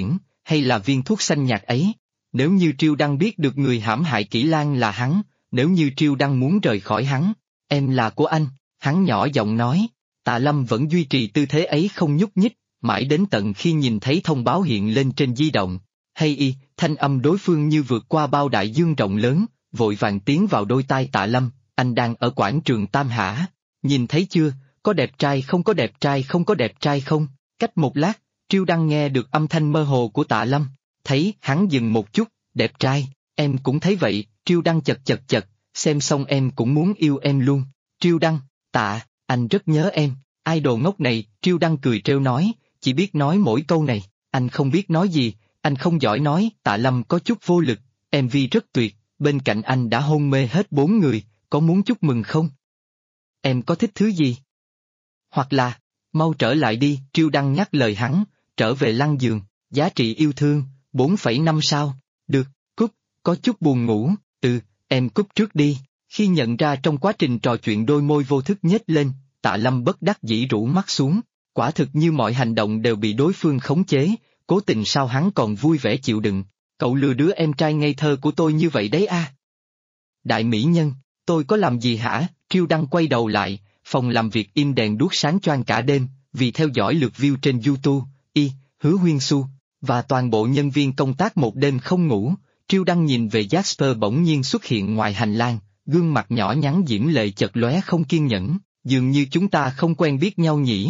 hay là viên thuốc xanh nhạt ấy? Nếu như Triêu Đăng biết được người hãm hại Kỷ Lan là hắn, nếu như Triêu Đăng muốn rời khỏi hắn, em là của anh, hắn nhỏ giọng nói. Tạ Lâm vẫn duy trì tư thế ấy không nhúc nhích, mãi đến tận khi nhìn thấy thông báo hiện lên trên di động. Hay y, thanh âm đối phương như vượt qua bao đại dương rộng lớn, vội vàng tiến vào đôi tai Tạ Lâm, anh đang ở quảng trường Tam Hả. Nhìn thấy chưa, có đẹp trai không, có đẹp trai không, có đẹp trai không? Cách một lát, Triêu Đăng nghe được âm thanh mơ hồ của Tạ Lâm, thấy hắn dừng một chút, đẹp trai, em cũng thấy vậy. Triêu Đăng chật, xem xong em cũng muốn yêu em luôn. Triêu Đăng, Tạ, anh rất nhớ em. Ai đồ ngốc này, Triêu Đăng cười trêu nói, chỉ biết nói mỗi câu này, anh không biết nói gì, anh không giỏi nói. Tạ Lâm có chút vô lực, MV rất tuyệt, bên cạnh anh đã hôn mê hết 4 người, có muốn chúc mừng không? Em có thích thứ gì? Hoặc là, mau trở lại đi. Triêu Đăng nhắc lời hắn, trở về lăn giường, giá trị yêu thương, 4,5 sao, được, cúp, có chút buồn ngủ, em cúp trước đi. Khi nhận ra trong quá trình trò chuyện đôi môi vô thức nhếch lên, Tạ Lâm bất đắc dĩ rũ mắt xuống, quả thực như mọi hành động đều bị đối phương khống chế, cố tình sao hắn còn vui vẻ chịu đựng, cậu lừa đứa em trai ngây thơ của tôi như vậy đấy à? Đại mỹ nhân, tôi có làm gì hả? Triêu Đăng quay đầu lại, phòng làm việc im đèn đuốc sáng choang cả đêm, vì theo dõi lượt view trên YouTube, Hứa Huyên Xu, và toàn bộ nhân viên công tác một đêm không ngủ. Triêu Đăng nhìn về Jasper bỗng nhiên xuất hiện ngoài hành lang, gương mặt nhỏ nhắn diễm lệ chợt lóe không kiên nhẫn, dường như chúng ta không quen biết nhau nhỉ?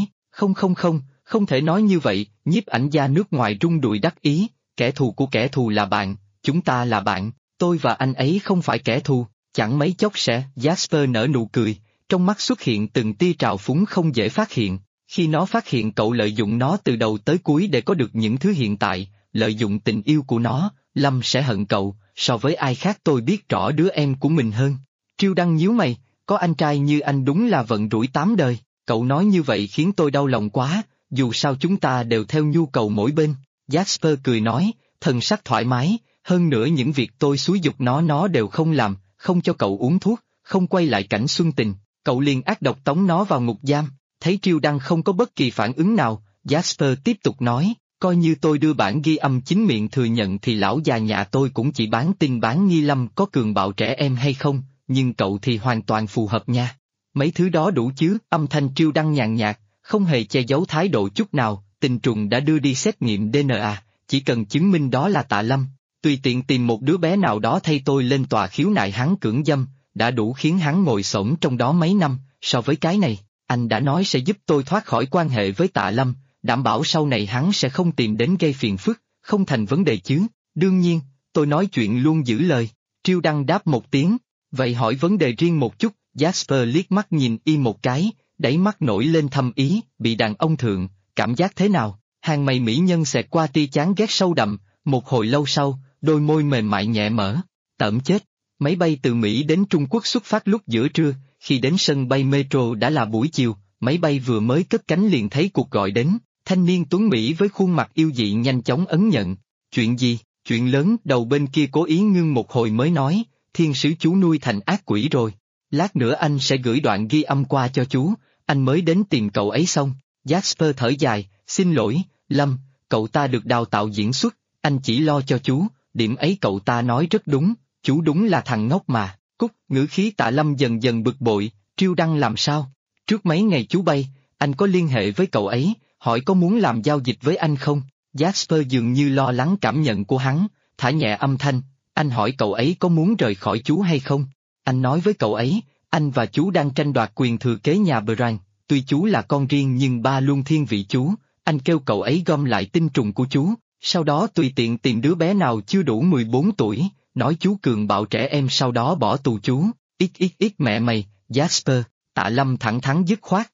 Không thể nói như vậy. Nhiếp ảnh gia nước ngoài rung đùi đắc ý, kẻ thù của kẻ thù là bạn, chúng ta là bạn, tôi và anh ấy không phải kẻ thù, chẳng mấy chốc sẽ. Jasper nở nụ cười, trong mắt xuất hiện từng tia trào phúng không dễ phát hiện, khi nó phát hiện cậu lợi dụng nó từ đầu tới cuối để có được những thứ hiện tại, lợi dụng tình yêu của nó. Lâm sẽ hận cậu, so với ai khác tôi biết rõ đứa em của mình hơn. Triêu Đăng nhíu mày, có anh trai như anh đúng là vận rủi 8 đời, cậu nói như vậy khiến tôi đau lòng quá, dù sao chúng ta đều theo nhu cầu mỗi bên. Jasper cười nói, thần sắc thoải mái, hơn nữa những việc tôi xúi giục nó đều không làm, không cho cậu uống thuốc, không quay lại cảnh xuân tình, cậu liền ác độc tống nó vào ngục giam. Thấy Triêu Đăng không có bất kỳ phản ứng nào, Jasper tiếp tục nói, coi như tôi đưa bản ghi âm chính miệng thừa nhận thì lão già nhà tôi cũng chỉ bán tin bán nghi Lâm có cường bạo trẻ em hay không, nhưng cậu thì hoàn toàn phù hợp nha. Mấy thứ đó đủ chứ? Âm thanh Triêu Đăng nhàn nhạt, không hề che giấu thái độ chút nào. Tình trùng đã đưa đi xét nghiệm DNA, chỉ cần chứng minh đó là Tạ Lâm, tùy tiện tìm một đứa bé nào đó thay tôi lên tòa khiếu nại hắn cưỡng dâm, đã đủ khiến hắn ngồi xổm trong đó mấy năm. So với cái này, anh đã nói sẽ giúp tôi thoát khỏi quan hệ với Tạ Lâm, đảm bảo sau này hắn sẽ không tìm đến gây phiền phức, không thành vấn đề chứ? Đương nhiên, tôi nói chuyện luôn giữ lời. Triêu Đăng đáp một tiếng, vậy hỏi vấn đề riêng một chút. Jasper liếc mắt nhìn y một cái, đáy mắt nổi lên thâm ý, bị đàn ông thượng, cảm giác thế nào? Hàng mày mỹ nhân xẹt qua tia chán ghét sâu đậm, một hồi lâu sau, đôi môi mềm mại nhẹ mở, tởm chết. Máy bay từ Mỹ đến Trung Quốc xuất phát lúc giữa trưa, khi đến sân bay Metro đã là buổi chiều, máy bay vừa mới cất cánh liền thấy cuộc gọi đến, thanh niên tuấn Mỹ với khuôn mặt yêu dị nhanh chóng ấn nhận. Chuyện gì? Chuyện lớn. Đầu bên kia cố ý ngưng một hồi mới nói, thiên sứ chú nuôi thành ác quỷ rồi. Lát nữa anh sẽ gửi đoạn ghi âm qua cho chú, anh mới đến tìm cậu ấy xong. Jasper thở dài, xin lỗi, Lâm, cậu ta được đào tạo diễn xuất, anh chỉ lo cho chú, điểm ấy cậu ta nói rất đúng, chú đúng là thằng ngốc mà. Cúc, ngữ khí Tạ Lâm dần dần bực bội, Triêu Đăng làm sao? Trước mấy ngày chú bay, anh có liên hệ với cậu ấy, hỏi có muốn làm giao dịch với anh không? Jasper dường như lo lắng cảm nhận của hắn, thả nhẹ âm thanh, anh hỏi cậu ấy có muốn rời khỏi chú hay không? Anh nói với cậu ấy, anh và chú đang tranh đoạt quyền thừa kế nhà Bran, tuy chú là con riêng nhưng ba luôn thiên vị chú, anh kêu cậu ấy gom lại tinh trùng của chú, sau đó tùy tiện tìm đứa bé nào chưa đủ 14 tuổi, nói chú cường bạo trẻ em sau đó bỏ tù chú. Ít mẹ mày, Jasper. Tạ Lâm thẳng thắn dứt khoát,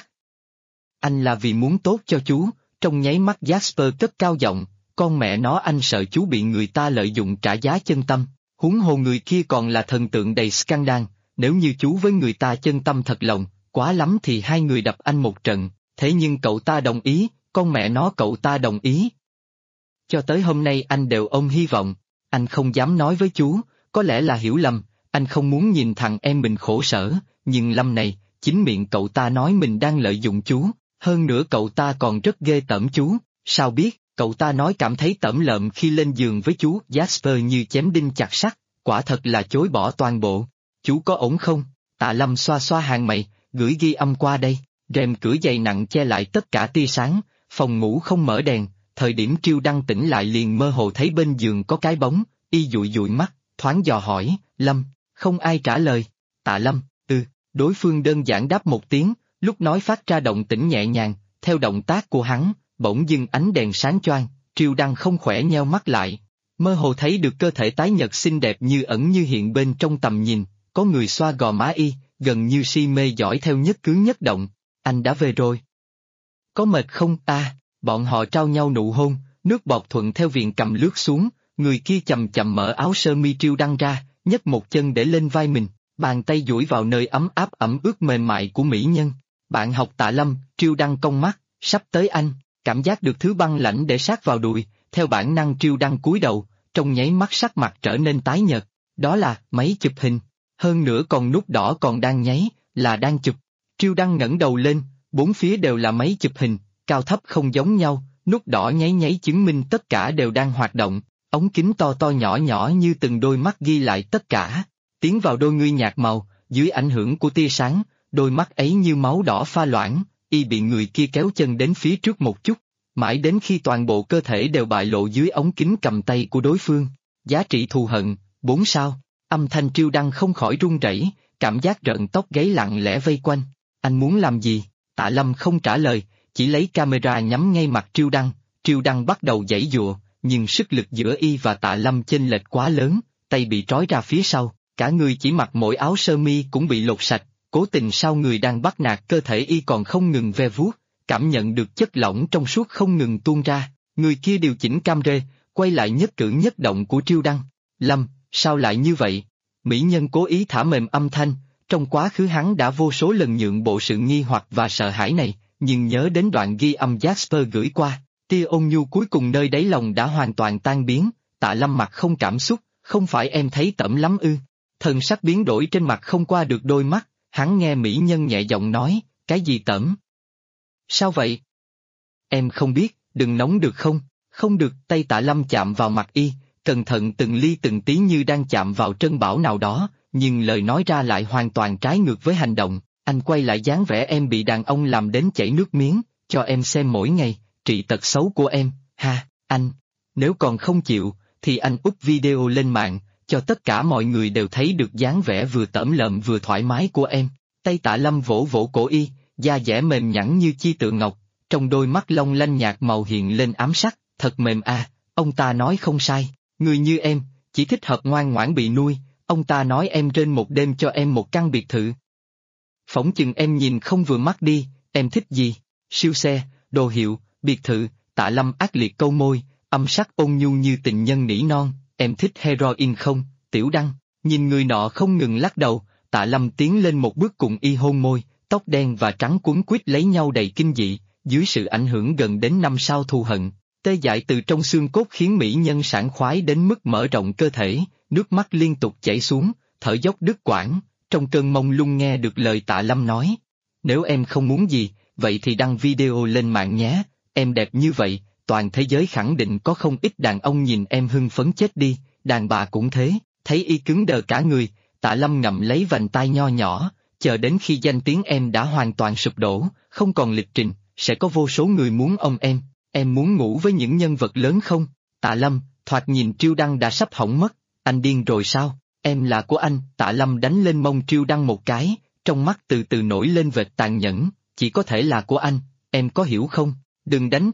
anh là vì muốn tốt cho chú. Trong nháy mắt Jasper cất cao giọng, con mẹ nó anh sợ chú bị người ta lợi dụng trả giá chân tâm, huống hồ người kia còn là thần tượng đầy scandal, nếu như chú với người ta chân tâm thật lòng, quá lắm thì hai người đập anh một trận, thế nhưng cậu ta đồng ý, con mẹ nó cậu ta đồng ý. Cho tới hôm nay anh đều ôm hy vọng, anh không dám nói với chú, có lẽ là hiểu lầm, anh không muốn nhìn thằng em mình khổ sở, nhưng Lâm này, chính miệng cậu ta nói mình đang lợi dụng chú, hơn nữa cậu ta còn rất ghê tởm chú, sao biết, Cậu ta nói cảm thấy tởm lợm khi lên giường với chú Jasper như chém đinh chặt sắt, quả thật là chối bỏ toàn bộ. Chú có ổn không? Tạ Lâm xoa xoa hàng mày, gửi ghi âm qua đây. Rèm cửa dày nặng che lại tất cả tia sáng, phòng ngủ không mở đèn, thời điểm Triêu Đăng tỉnh lại liền mơ hồ thấy bên giường có cái bóng, y dụi dụi mắt, thoáng dò hỏi, Lâm, không ai trả lời. Tạ Lâm, đối phương đơn giản đáp một tiếng, lúc nói phát ra động tĩnh nhẹ nhàng, theo động tác của hắn, bỗng dưng ánh đèn sáng choang, Triêu Đăng không khỏe nheo mắt lại. Mơ hồ thấy được cơ thể tái nhợt xinh đẹp như ẩn như hiện bên trong tầm nhìn, có người xoa gò má y, gần như si mê dõi theo nhất cứ nhất động. Anh đã về rồi. Có mệt không? Bọn họ trao nhau nụ hôn, nước bọt thuận theo viền cầm lướt xuống, người kia chậm chậm mở áo sơ mi Triêu Đăng ra, nhấc một chân để lên vai mình, bàn tay duỗi vào nơi ấm áp ẩm ướt mềm mại của mỹ nhân. Bạn học Tạ Lâm, Triêu Đăng cong mắt, sắp tới anh, cảm giác được thứ băng lãnh để sát vào đùi, theo bản năng Triêu Đăng cúi đầu, trong nháy mắt sắc mặt trở nên tái nhợt, đó là máy chụp hình, hơn nữa còn nút đỏ còn đang nháy, là đang chụp. Triêu Đăng ngẩng đầu lên, bốn phía đều là máy chụp hình, cao thấp không giống nhau, nút đỏ nháy nháy chứng minh tất cả đều đang hoạt động, ống kính to to nhỏ nhỏ như từng đôi mắt ghi lại tất cả. Tiến vào đôi ngươi nhạt màu, dưới ảnh hưởng của tia sáng, đôi mắt ấy như máu đỏ pha loãng, y bị người kia kéo chân đến phía trước một chút, mãi đến khi toàn bộ cơ thể đều bại lộ dưới ống kính cầm tay của đối phương. Giá trị thù hận, 4 sao, âm thanh Triêu Đăng không khỏi run rẩy, cảm giác rợn tóc gáy lặng lẽ vây quanh. Anh muốn làm gì? Tạ Lâm không trả lời, chỉ lấy camera nhắm ngay mặt Triêu Đăng bắt đầu giãy giụa, nhưng sức lực giữa y và Tạ Lâm chênh lệch quá lớn, tay bị trói ra phía sau, cả người chỉ mặc mỗi áo sơ mi cũng bị lột sạch, cố tình sao người đang bắt nạt cơ thể y còn không ngừng ve vuốt, cảm nhận được chất lỏng trong suốt không ngừng tuôn ra, người kia điều chỉnh camera, quay lại nhất cử nhất động của Triêu Đăng. Lâm, sao lại như vậy? Mỹ nhân cố ý thả mềm âm thanh, trong quá khứ hắn đã vô số lần nhượng bộ sự nghi hoặc và sợ hãi này, nhưng nhớ đến đoạn ghi âm Jasper gửi qua, tia ôn nhu cuối cùng nơi đáy lòng đã hoàn toàn tan biến. Tạ Lâm mặt không cảm xúc, không phải em thấy tởm lắm ư? Thần sắc biến đổi trên mặt không qua được đôi mắt, hắn nghe mỹ nhân nhẹ giọng nói, cái gì tởm? Sao vậy? Em không biết, đừng nóng được không? Không được, tay Tạ Lâm chạm vào mặt y, cẩn thận từng ly từng tí như đang chạm vào trân bảo nào đó, nhưng lời nói ra lại hoàn toàn trái ngược với hành động. Anh quay lại dáng vẻ em bị đàn ông làm đến chảy nước miếng, cho em xem mỗi ngày, trị tật xấu của em, ha, anh. Nếu còn không chịu, thì anh úp video lên mạng, cho tất cả mọi người đều thấy được dáng vẻ vừa tởm lợm vừa thoải mái của em. Tay Tạ Lâm vỗ vỗ cổ y, da dẻ mềm nhẵn như chi tượng ngọc, trong đôi mắt long lanh nhạt màu hiện lên ám sắc, thật mềm ông ta nói không sai, người như em, chỉ thích hợp ngoan ngoãn bị nuôi, ông ta nói em trên một đêm cho em một căn biệt thự. Phỏng chừng em nhìn không vừa mắt đi, em thích gì? Siêu xe, đồ hiệu, biệt thự. Tạ Lâm ác liệt câu môi, âm sắc ôn nhu như tình nhân nỉ non, em thích heroin không, Tiểu Đăng? Nhìn người nọ không ngừng lắc đầu, Tạ Lâm tiến lên một bước cùng y hôn môi, tóc đen và trắng quấn quýt lấy nhau đầy kinh dị, dưới sự ảnh hưởng gần đến 5 sao thù hận, tê dại từ trong xương cốt khiến mỹ nhân sảng khoái đến mức mở rộng cơ thể, nước mắt liên tục chảy xuống, thở dốc đứt quãng, trong cơn mông lung nghe được lời Tạ Lâm nói. Nếu em không muốn gì, vậy thì đăng video lên mạng nhé, em đẹp như vậy, toàn thế giới khẳng định có không ít đàn ông nhìn em hưng phấn chết đi, đàn bà cũng thế. Thấy y cứng đờ cả người, Tạ Lâm ngậm lấy vành tai nho nhỏ, chờ đến khi danh tiếng em đã hoàn toàn sụp đổ, không còn lịch trình, sẽ có vô số người muốn ôm em muốn ngủ với những nhân vật lớn không? Tạ Lâm, thoạt nhìn Triêu Đăng đã sắp hỏng mất, anh điên rồi sao? Em là của anh. Tạ Lâm đánh lên mông Triêu Đăng một cái, trong mắt từ từ nổi lên vệt tàn nhẫn, chỉ có thể là của anh, em có hiểu không? Đừng đánh,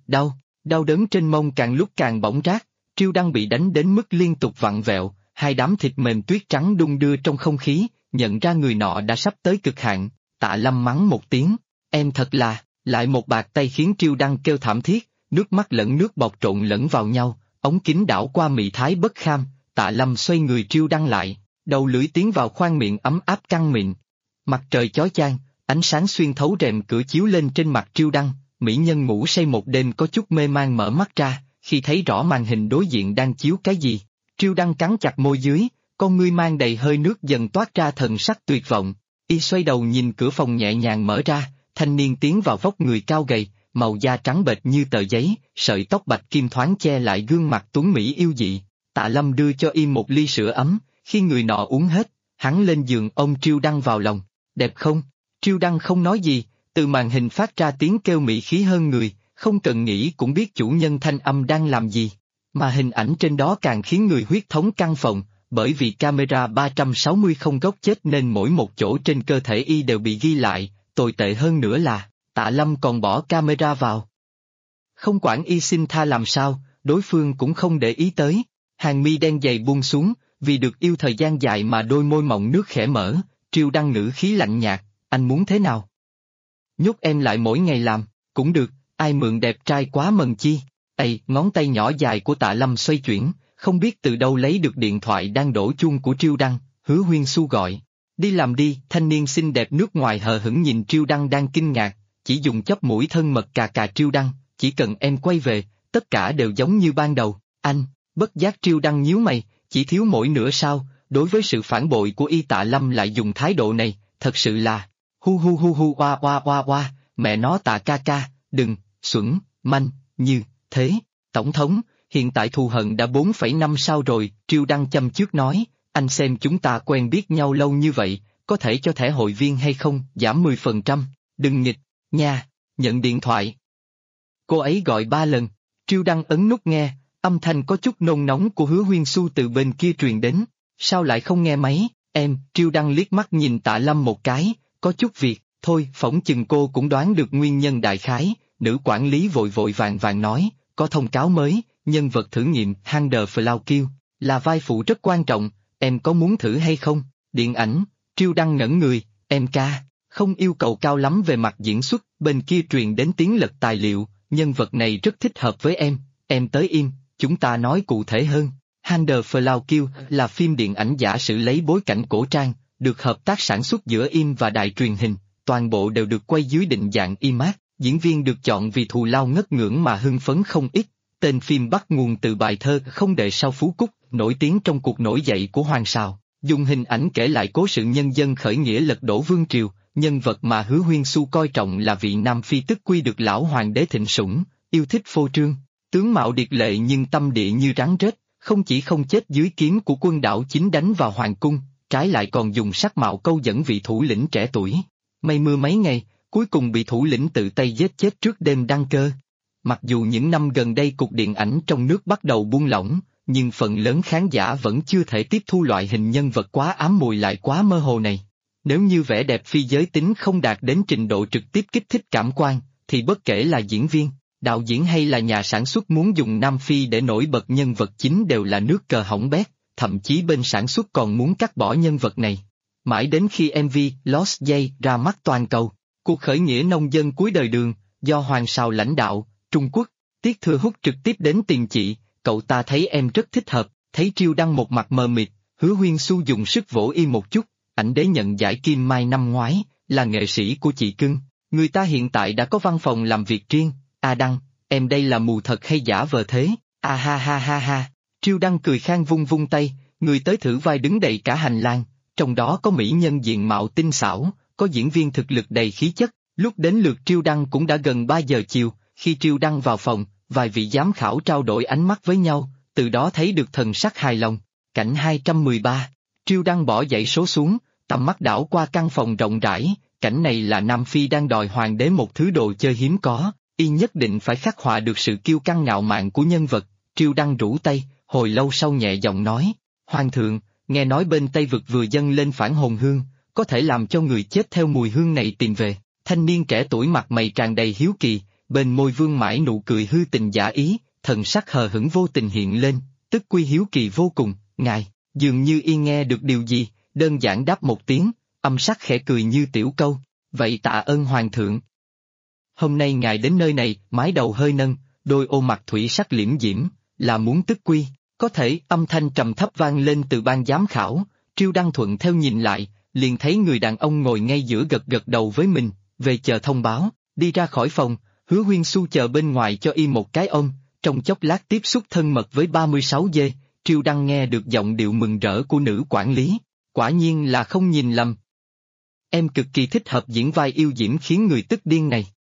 đau đớn trên mông càng lúc càng bỏng rát, Triêu Đăng bị đánh đến mức liên tục vặn vẹo, hai đám thịt mềm tuyết trắng đung đưa trong không khí, nhận ra người nọ đã sắp tới cực hạn. Tạ Lâm mắng một tiếng, em thật là, lại một bạt tay khiến Triêu Đăng kêu thảm thiết, nước mắt lẫn nước bọt trộn lẫn vào nhau, ống kính đảo qua mị thái bất kham. Tạ Lâm xoay người Triêu Đăng lại, đầu lưỡi tiến vào khoang miệng ấm áp căng mịn. Mặt trời chói chang, ánh sáng xuyên thấu rèm cửa chiếu lên trên mặt Triêu Đăng, mỹ nhân ngủ say một đêm có chút mê man mở mắt ra, khi thấy rõ màn hình đối diện đang chiếu cái gì. Triêu Đăng cắn chặt môi dưới, con ngươi mang đầy hơi nước dần toát ra thần sắc tuyệt vọng. Y xoay đầu nhìn cửa phòng nhẹ nhàng mở ra, thanh niên tiến vào vóc người cao gầy, màu da trắng bệch như tờ giấy, sợi tóc bạch kim thoáng che lại gương mặt tuấn mỹ yêu dị. Tạ Lâm đưa cho y một ly sữa ấm, khi người nọ uống hết, hắn lên giường ôm Triêu Đăng vào lòng. Đẹp không? Triêu Đăng không nói gì, từ màn hình phát ra tiếng kêu mỹ khí hơn người, không cần nghĩ cũng biết chủ nhân thanh âm đang làm gì. Mà hình ảnh trên đó càng khiến người huyết thống căng phòng, bởi vì camera 360 không góc chết nên mỗi một chỗ trên cơ thể y đều bị ghi lại, tồi tệ hơn nữa là, Tạ Lâm còn bỏ camera vào. Không quản y xin tha làm sao, đối phương cũng không để ý tới. Hàng mi đen dày buông xuống, vì được yêu thời gian dài mà đôi môi mọng nước khẽ mở, Triêu Đăng ngữ khí lạnh nhạt, anh muốn thế nào? Nhốt em lại mỗi ngày làm, cũng được, ai mượn đẹp trai quá mần chi. Ây, ngón tay nhỏ dài của Tạ Lâm xoay chuyển, không biết từ đâu lấy được điện thoại đang đổ chuông của Triêu Đăng, Hứa Huyên Xu gọi. Đi làm đi, thanh niên xinh đẹp nước ngoài hờ hững nhìn Triêu Đăng đang kinh ngạc, chỉ dùng chóp mũi thân mật cà cà Triêu Đăng, chỉ cần em quay về, tất cả đều giống như ban đầu. Anh, bất giác Triêu Đăng nhíu mày, chỉ thiếu mỗi nửa sao, đối với sự phản bội của y Tạ Lâm lại dùng thái độ này, thật sự là, hu hu hu hu oa oa oa oa, mẹ nó Tạ ca ca, đừng, xuẩn, manh, như, thế, tổng thống, hiện tại thù hận đã 4,5 sao rồi, Triêu Đăng châm chước nói, anh xem chúng ta quen biết nhau lâu như vậy, có thể cho thẻ hội viên hay không, giảm 10%, đừng nghịch, nha, nhận điện thoại. Cô ấy gọi 3 lần, Triêu Đăng ấn nút nghe, âm thanh có chút nôn nóng của Hứa Huyên Xu từ bên kia truyền đến, sao lại không nghe máy, em, Triêu Đăng liếc mắt nhìn Tạ Lâm một cái, có chút việc, thôi, phỏng chừng cô cũng đoán được nguyên nhân đại khái, nữ quản lý vội vội vàng vàng nói, có thông cáo mới, nhân vật thử nghiệm Hunter Flaukil, là vai phụ rất quan trọng, em có muốn thử hay không, điện ảnh, Triêu Đăng ngẩn người, em ca, không yêu cầu cao lắm về mặt diễn xuất, bên kia truyền đến tiếng lật tài liệu, nhân vật này rất thích hợp với em tới im, chúng ta nói cụ thể hơn. Hunter Flaukil là phim điện ảnh giả sử lấy bối cảnh cổ trang, được hợp tác sản xuất giữa im và đài truyền hình, toàn bộ đều được quay dưới định dạng IMAX, diễn viên được chọn vì thù lao ngất ngưỡng mà hưng phấn không ít. Tên phim bắt nguồn từ bài thơ Không Đệ Sau Phú Cúc, nổi tiếng trong cuộc nổi dậy của Hoàng Sào, dùng hình ảnh kể lại cố sự nhân dân khởi nghĩa lật đổ vương triều, nhân vật mà Hứa Huyên Xu coi trọng là vị Nam Phi tức quy được lão hoàng đế thịnh sủng, yêu thích phô trương, tướng mạo điệt lệ nhưng tâm địa như rắn rết, không chỉ không chết dưới kiếm của quân đảo chính đánh vào hoàng cung, trái lại còn dùng sắc mạo câu dẫn vị thủ lĩnh trẻ tuổi. Mây mưa mấy ngày, cuối cùng bị thủ lĩnh tự tay giết chết trước đêm đăng cơ. Mặc dù những năm gần đây cục điện ảnh trong nước bắt đầu buông lỏng, nhưng phần lớn khán giả vẫn chưa thể tiếp thu loại hình nhân vật quá ám mùi lại quá mơ hồ này. Nếu như vẻ đẹp phi giới tính không đạt đến trình độ trực tiếp kích thích cảm quan, thì bất kể là diễn viên, đạo diễn hay là nhà sản xuất muốn dùng Nam Phi để nổi bật nhân vật chính đều là nước cờ hỏng bét, thậm chí bên sản xuất còn muốn cắt bỏ nhân vật này. Mãi đến khi MV Lost Day ra mắt toàn cầu, cuộc khởi nghĩa nông dân cuối đời Đường, do Hoàng Sào lãnh đạo, Trung Quốc, Tiết Thừa Hút trực tiếp đến tiền chị, cậu ta thấy em rất thích hợp, thấy Triêu Đăng một mặt mờ mịt, Hứa Huyên Xu dùng sức vỗ y một chút, ảnh đế nhận giải Kim Mai năm ngoái, là nghệ sĩ của chị cưng, người ta hiện tại đã có văn phòng làm việc riêng, Đăng, em đây là mù thật hay giả vờ thế, ha ha ha ha, Triêu Đăng cười khang vung vung tay, người tới thử vai đứng đầy cả hành lang, trong đó có mỹ nhân diện mạo tinh xảo, có diễn viên thực lực đầy khí chất, lúc đến lượt Triêu Đăng cũng đã gần 3 giờ chiều. Khi Triêu Đăng vào phòng, vài vị giám khảo trao đổi ánh mắt với nhau, từ đó thấy được thần sắc hài lòng. Cảnh 213, Triêu Đăng bỏ dãy số xuống, tầm mắt đảo qua căn phòng rộng rãi, cảnh này là Nam Phi đang đòi hoàng đế một thứ đồ chơi hiếm có, y nhất định phải khắc họa được sự kiêu căng ngạo mạn của nhân vật. Triêu Đăng rũ tay, hồi lâu sau nhẹ giọng nói, Hoàng thượng, nghe nói bên Tây Vực vừa dâng lên phản hồn hương, có thể làm cho người chết theo mùi hương này tìm về. Thanh niên trẻ tuổi mặt mày tràn đầy hiếu kỳ, bên môi vương mãi nụ cười hư tình giả ý, thần sắc hờ hững vô tình hiện lên, tức quy hiếu kỳ vô cùng, ngài, dường như y nghe được điều gì, đơn giản đáp một tiếng, âm sắc khẽ cười như tiểu câu, vậy tạ ơn hoàng thượng. Hôm nay ngài đến nơi này, mái đầu hơi nâng, đôi ô mặt thủy sắc liễm diễm, là muốn tức quy, có thể âm thanh trầm thấp vang lên từ ban giám khảo, Triêu Đăng thuận theo nhìn lại, liền thấy người đàn ông ngồi ngay giữa gật gật đầu với mình, về chờ thông báo, đi ra khỏi phòng. Hứa Huyên Xu chờ bên ngoài cho y một cái ôm, trong chốc lát tiếp xúc thân mật với 36 dê, Triêu Đăng nghe được giọng điệu mừng rỡ của nữ quản lý, quả nhiên là không nhìn lầm. Em cực kỳ thích hợp diễn vai yêu diễm khiến người tức điên này,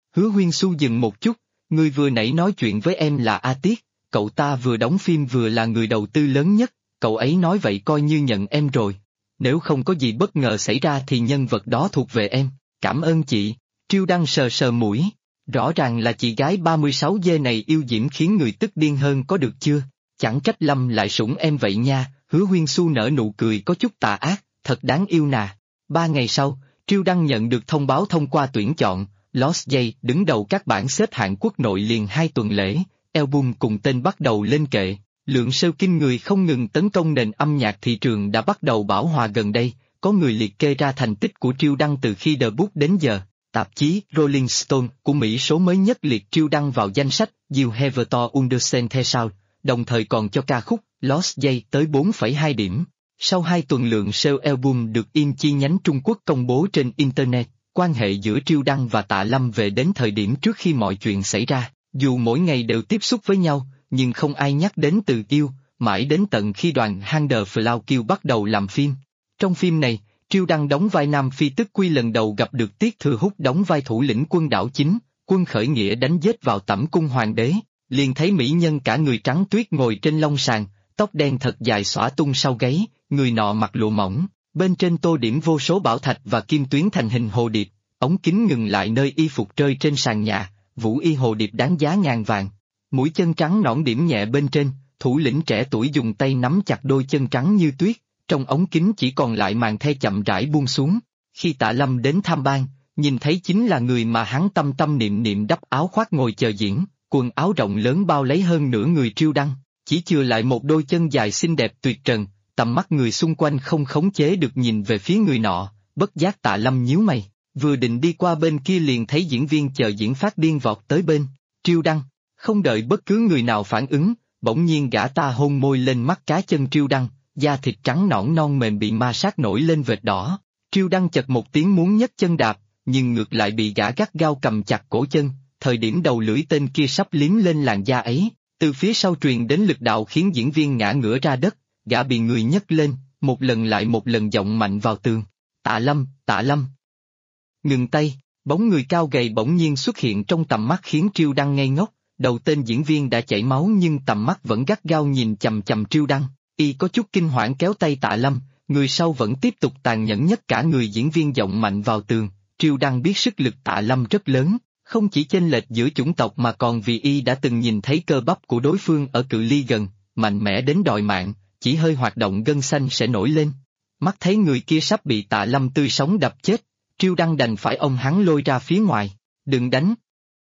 Hứa Huyên Xu dừng một chút, ngươi vừa nãy nói chuyện với em là A Tiết, cậu ta vừa đóng phim vừa là người đầu tư lớn nhất, cậu ấy nói vậy coi như nhận em rồi. Nếu không có gì bất ngờ xảy ra thì nhân vật đó thuộc về em, cảm ơn chị. Triêu Đăng sờ sờ mũi, rõ ràng là chị gái 36G này yêu diễm khiến người tức điên hơn có được chưa, chẳng trách Lâm lại sủng em vậy nha. Hứa Huyên Xu nở nụ cười có chút tà ác, thật đáng yêu nà. 3 ngày sau, Triêu Đăng nhận được thông báo thông qua tuyển chọn, Lost J đứng đầu các bảng xếp hạng quốc nội liền 2 tuần lễ, album cùng tên bắt đầu lên kệ. Lượng sale kinh người không ngừng tấn công nền âm nhạc thị trường đã bắt đầu bão hòa gần đây, có người liệt kê ra thành tích của Triêu Đăng từ khi debut đến giờ. Tạp chí Rolling Stone của Mỹ số mới nhất liệt Triêu Đăng vào danh sách You Have to Understand The Sound, đồng thời còn cho ca khúc Lost J tới 4,2 điểm. Sau 2 tuần lượng sale album được in chi nhánh Trung Quốc công bố trên Internet, quan hệ giữa Triêu Đăng và Tạ Lâm về đến thời điểm trước khi mọi chuyện xảy ra. Dù mỗi ngày đều tiếp xúc với nhau, nhưng không ai nhắc đến từ yêu, mãi đến tận khi đoàn Thunder Flow Kill bắt đầu làm phim. Trong phim này, Triêu Đăng đóng vai Nam Phi Tức Quy lần đầu gặp được Tiết Thừa Húc đóng vai thủ lĩnh quân đảo chính, quân khởi nghĩa đánh giết vào tẩm cung hoàng đế, liền thấy mỹ nhân cả người trắng tuyết ngồi trên long sàng, tóc đen thật dài xõa tung sau gáy, người nọ mặc lụa mỏng, bên trên tô điểm vô số bảo thạch và kim tuyến thành hình hồ điệp, ống kính ngừng lại nơi y phục rơi trên sàn nhà, vũ y hồ điệp đáng giá ngàn vàng. Mũi chân trắng nõn điểm nhẹ bên trên, thủ lĩnh trẻ tuổi dùng tay nắm chặt đôi chân trắng như tuyết, trong ống kính chỉ còn lại màn thê chậm rãi buông xuống. Khi Tạ Lâm đến tham ban, nhìn thấy chính là người mà hắn tâm tâm niệm niệm đắp áo khoác ngồi chờ diễn, quần áo rộng lớn bao lấy hơn nửa người Triêu Đăng, chỉ chừa lại một đôi chân dài xinh đẹp tuyệt trần, tầm mắt người xung quanh không khống chế được nhìn về phía người nọ, bất giác Tạ Lâm nhíu mày, vừa định đi qua bên kia liền thấy diễn viên chờ diễn phát điên vọt tới bên, Triêu Đăng. Không đợi bất cứ người nào phản ứng, bỗng nhiên gã ta hôn môi lên mắt cá chân Triêu Đăng, da thịt trắng nõn non mềm bị ma sát nổi lên vệt đỏ. Triêu Đăng chật một tiếng muốn nhấc chân đạp, nhưng ngược lại bị gã gắt gao cầm chặt cổ chân, thời điểm đầu lưỡi tên kia sắp liếm lên làn da ấy, từ phía sau truyền đến lực đạo khiến diễn viên ngã ngửa ra đất, gã bị người nhấc lên, một lần lại một lần giọng mạnh vào tường. Tạ Lâm, Tạ Lâm. Ngừng tay, bóng người cao gầy bỗng nhiên xuất hiện trong tầm mắt khiến Triêu Đăng ngây ngốc. Đầu tên diễn viên đã chảy máu nhưng tầm mắt vẫn gắt gao nhìn chằm chằm Triêu Đăng, y có chút kinh hoảng kéo tay Tạ Lâm, người sau vẫn tiếp tục tàn nhẫn nhất cả người diễn viên giọng mạnh vào tường. Triêu Đăng biết sức lực Tạ Lâm rất lớn, không chỉ chênh lệch giữa chủng tộc mà còn vì y đã từng nhìn thấy cơ bắp của đối phương ở cự ly gần, mạnh mẽ đến đòi mạng, chỉ hơi hoạt động gân xanh sẽ nổi lên. Mắt thấy người kia sắp bị Tạ Lâm tươi sống đập chết, Triêu Đăng đành phải ôm hắn lôi ra phía ngoài, đừng đánh.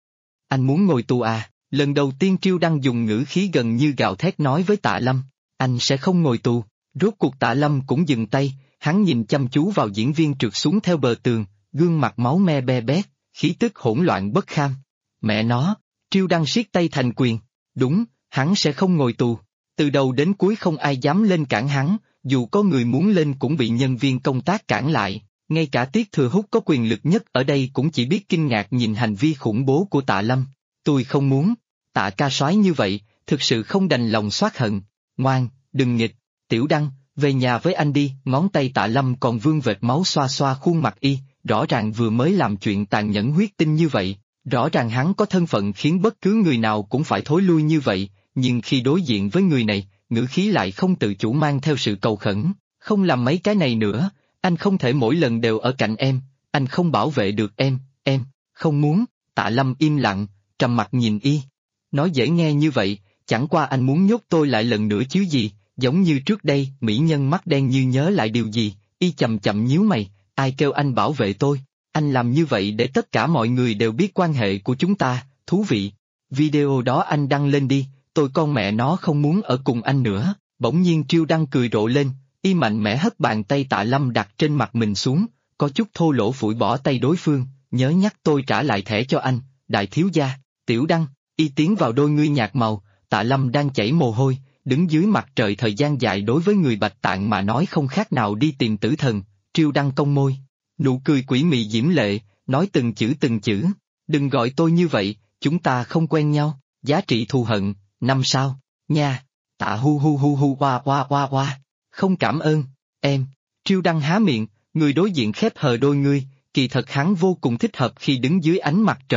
Anh muốn ngồi tù à? Lần đầu tiên Triêu Đăng dùng ngữ khí gần như gào thét nói với Tạ Lâm, anh sẽ không ngồi tù. Rốt cuộc Tạ Lâm cũng dừng tay, hắn nhìn chăm chú vào diễn viên trượt xuống theo bờ tường, gương mặt máu me be bét, khí tức hỗn loạn bất kham. Mẹ nó, Triêu Đăng siết tay thành quyền, đúng, hắn sẽ không ngồi tù. Từ đầu đến cuối không ai dám lên cản hắn, dù có người muốn lên cũng bị nhân viên công tác cản lại, ngay cả Tiết Thừa Húc có quyền lực nhất ở đây cũng chỉ biết kinh ngạc nhìn hành vi khủng bố của Tạ Lâm. Tôi không muốn, Tạ ca soái như vậy, thực sự không đành lòng xoát hận. Ngoan, đừng nghịch, Tiểu Đăng, về nhà với anh đi. Ngón tay Tạ Lâm còn vương vệt máu xoa xoa khuôn mặt y, rõ ràng vừa mới làm chuyện tàn nhẫn huyết tinh như vậy, rõ ràng hắn có thân phận khiến bất cứ người nào cũng phải thối lui như vậy, nhưng khi đối diện với người này, ngữ khí lại không tự chủ mang theo sự cầu khẩn. Không làm mấy cái này nữa, anh không thể mỗi lần đều ở cạnh em, anh không bảo vệ được em không muốn. Tạ Lâm im lặng, trầm mặt nhìn y. Nói dễ nghe như vậy, chẳng qua anh muốn nhốt tôi lại lần nữa chứ gì, giống như trước đây. Mỹ nhân mắt đen như nhớ lại điều gì, y chậm chậm nhíu mày, ai kêu anh bảo vệ tôi, anh làm như vậy để tất cả mọi người đều biết quan hệ của chúng ta, thú vị. Video đó anh đăng lên đi, tôi con mẹ nó không muốn ở cùng anh nữa. Bỗng nhiên Triêu Đăng cười rộ lên, y mạnh mẽ hất bàn tay Tạ Lâm đặt trên mặt mình xuống, có chút thô lỗ phủi bỏ tay đối phương, nhớ nhắc tôi trả lại thẻ cho anh, đại thiếu gia. Tiểu Đăng, y tiến vào đôi ngươi nhạt màu, Tạ Lâm đang chảy mồ hôi, đứng dưới mặt trời thời gian dài đối với người Bạch Tạng mà nói không khác nào đi tìm tử thần. Triêu Đăng cong môi, nụ cười quỷ mị diễm lệ, nói từng chữ, đừng gọi tôi như vậy, chúng ta không quen nhau, giá trị thù hận, 5 sao, nha. Tạ hu hu hu hu hoa hoa hoa hoa, không cảm ơn, em. Triêu Đăng há miệng, người đối diện khép hờ đôi ngươi, kỳ thật hắn vô cùng thích hợp khi đứng dưới ánh mặt trời,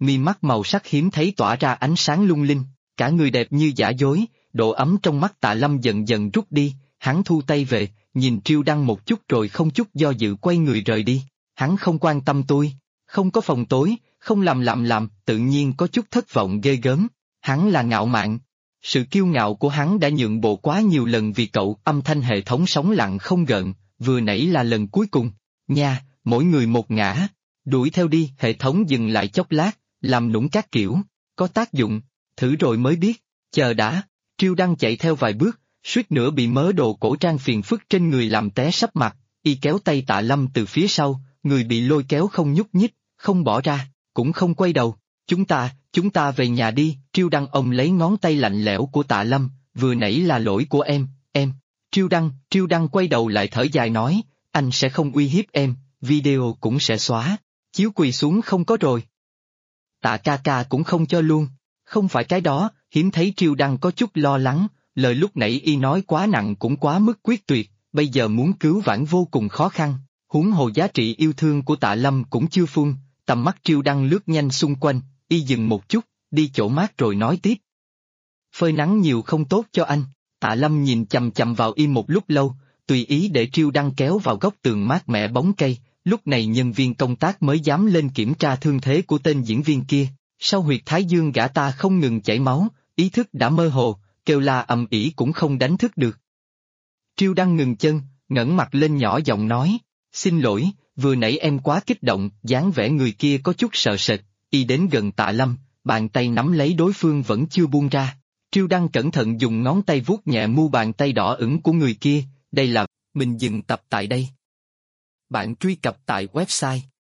mi mắt màu sắc hiếm thấy tỏa ra ánh sáng lung linh, cả người đẹp như giả dối, độ ấm trong mắt Tạ Lâm dần dần rút đi, hắn thu tay về, nhìn Triêu Đăng một chút rồi không chút do dự quay người rời đi. Hắn không quan tâm tôi, không có phòng tối, không làm, tự nhiên có chút thất vọng ghê gớm. Hắn là ngạo mạn. Sự kiêu ngạo của hắn đã nhượng bộ quá nhiều lần vì cậu. Âm thanh hệ thống sóng lặng không gợn, vừa nãy là lần cuối cùng. Nha, mỗi người một ngã. Đuổi theo đi. Hệ thống dừng lại chốc lát, làm nũng các kiểu. Có tác dụng, thử rồi mới biết. Chờ đã. Triêu Đăng chạy theo vài bước, suýt nữa bị mớ đồ cổ trang phiền phức trên người làm té sấp mặt. Y kéo tay Tạ Lâm từ phía sau, người bị lôi kéo không nhúc nhích, không bỏ ra, cũng không quay đầu. Chúng ta về nhà đi. Triêu Đăng ôm lấy ngón tay lạnh lẽo của Tạ Lâm, vừa nãy là lỗi của em. Triêu Đăng quay đầu lại thở dài nói, anh sẽ không uy hiếp em, video cũng sẽ xóa, chiếu quỳ xuống không có rồi. Tạ ca ca cũng không cho luôn, không phải cái đó. Hiếm thấy Triêu Đăng có chút lo lắng, lời lúc nãy y nói quá nặng cũng quá mức quyết tuyệt, bây giờ muốn cứu vãn vô cùng khó khăn, huống hồ giá trị yêu thương của Tạ Lâm cũng chưa phun. Tầm mắt Triêu Đăng lướt nhanh xung quanh, y dừng một chút, đi chỗ mát rồi nói tiếp. Phơi nắng nhiều không tốt cho anh. Tạ Lâm nhìn chằm chằm vào y một lúc lâu, tùy ý để Triêu Đăng kéo vào góc tường mát mẻ bóng cây. Lúc này nhân viên công tác mới dám lên kiểm tra thương thế của tên diễn viên kia. Sau huyệt thái dương gã ta không ngừng chảy máu, ý thức đã mơ hồ, kêu la ầm ĩ cũng không đánh thức được. Triêu Đăng ngừng chân, ngẩng mặt lên nhỏ giọng nói, xin lỗi, vừa nãy em quá kích động. Dáng vẻ người kia có chút sợ sệt, y đến gần Tạ Lâm, bàn tay nắm lấy đối phương vẫn chưa buông ra. Triêu Đăng cẩn thận dùng ngón tay vuốt nhẹ mu bàn tay đỏ ửng của người kia. Đây là, mình dừng tập tại đây. Bạn truy cập tại website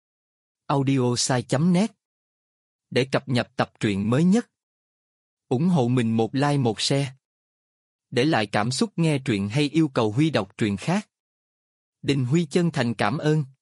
audiosai.net để cập nhật tập truyện mới nhất. Ủng hộ mình một like một share. Để lại cảm xúc nghe truyện hay yêu cầu Huy đọc truyện khác. Đình Huy chân thành cảm ơn.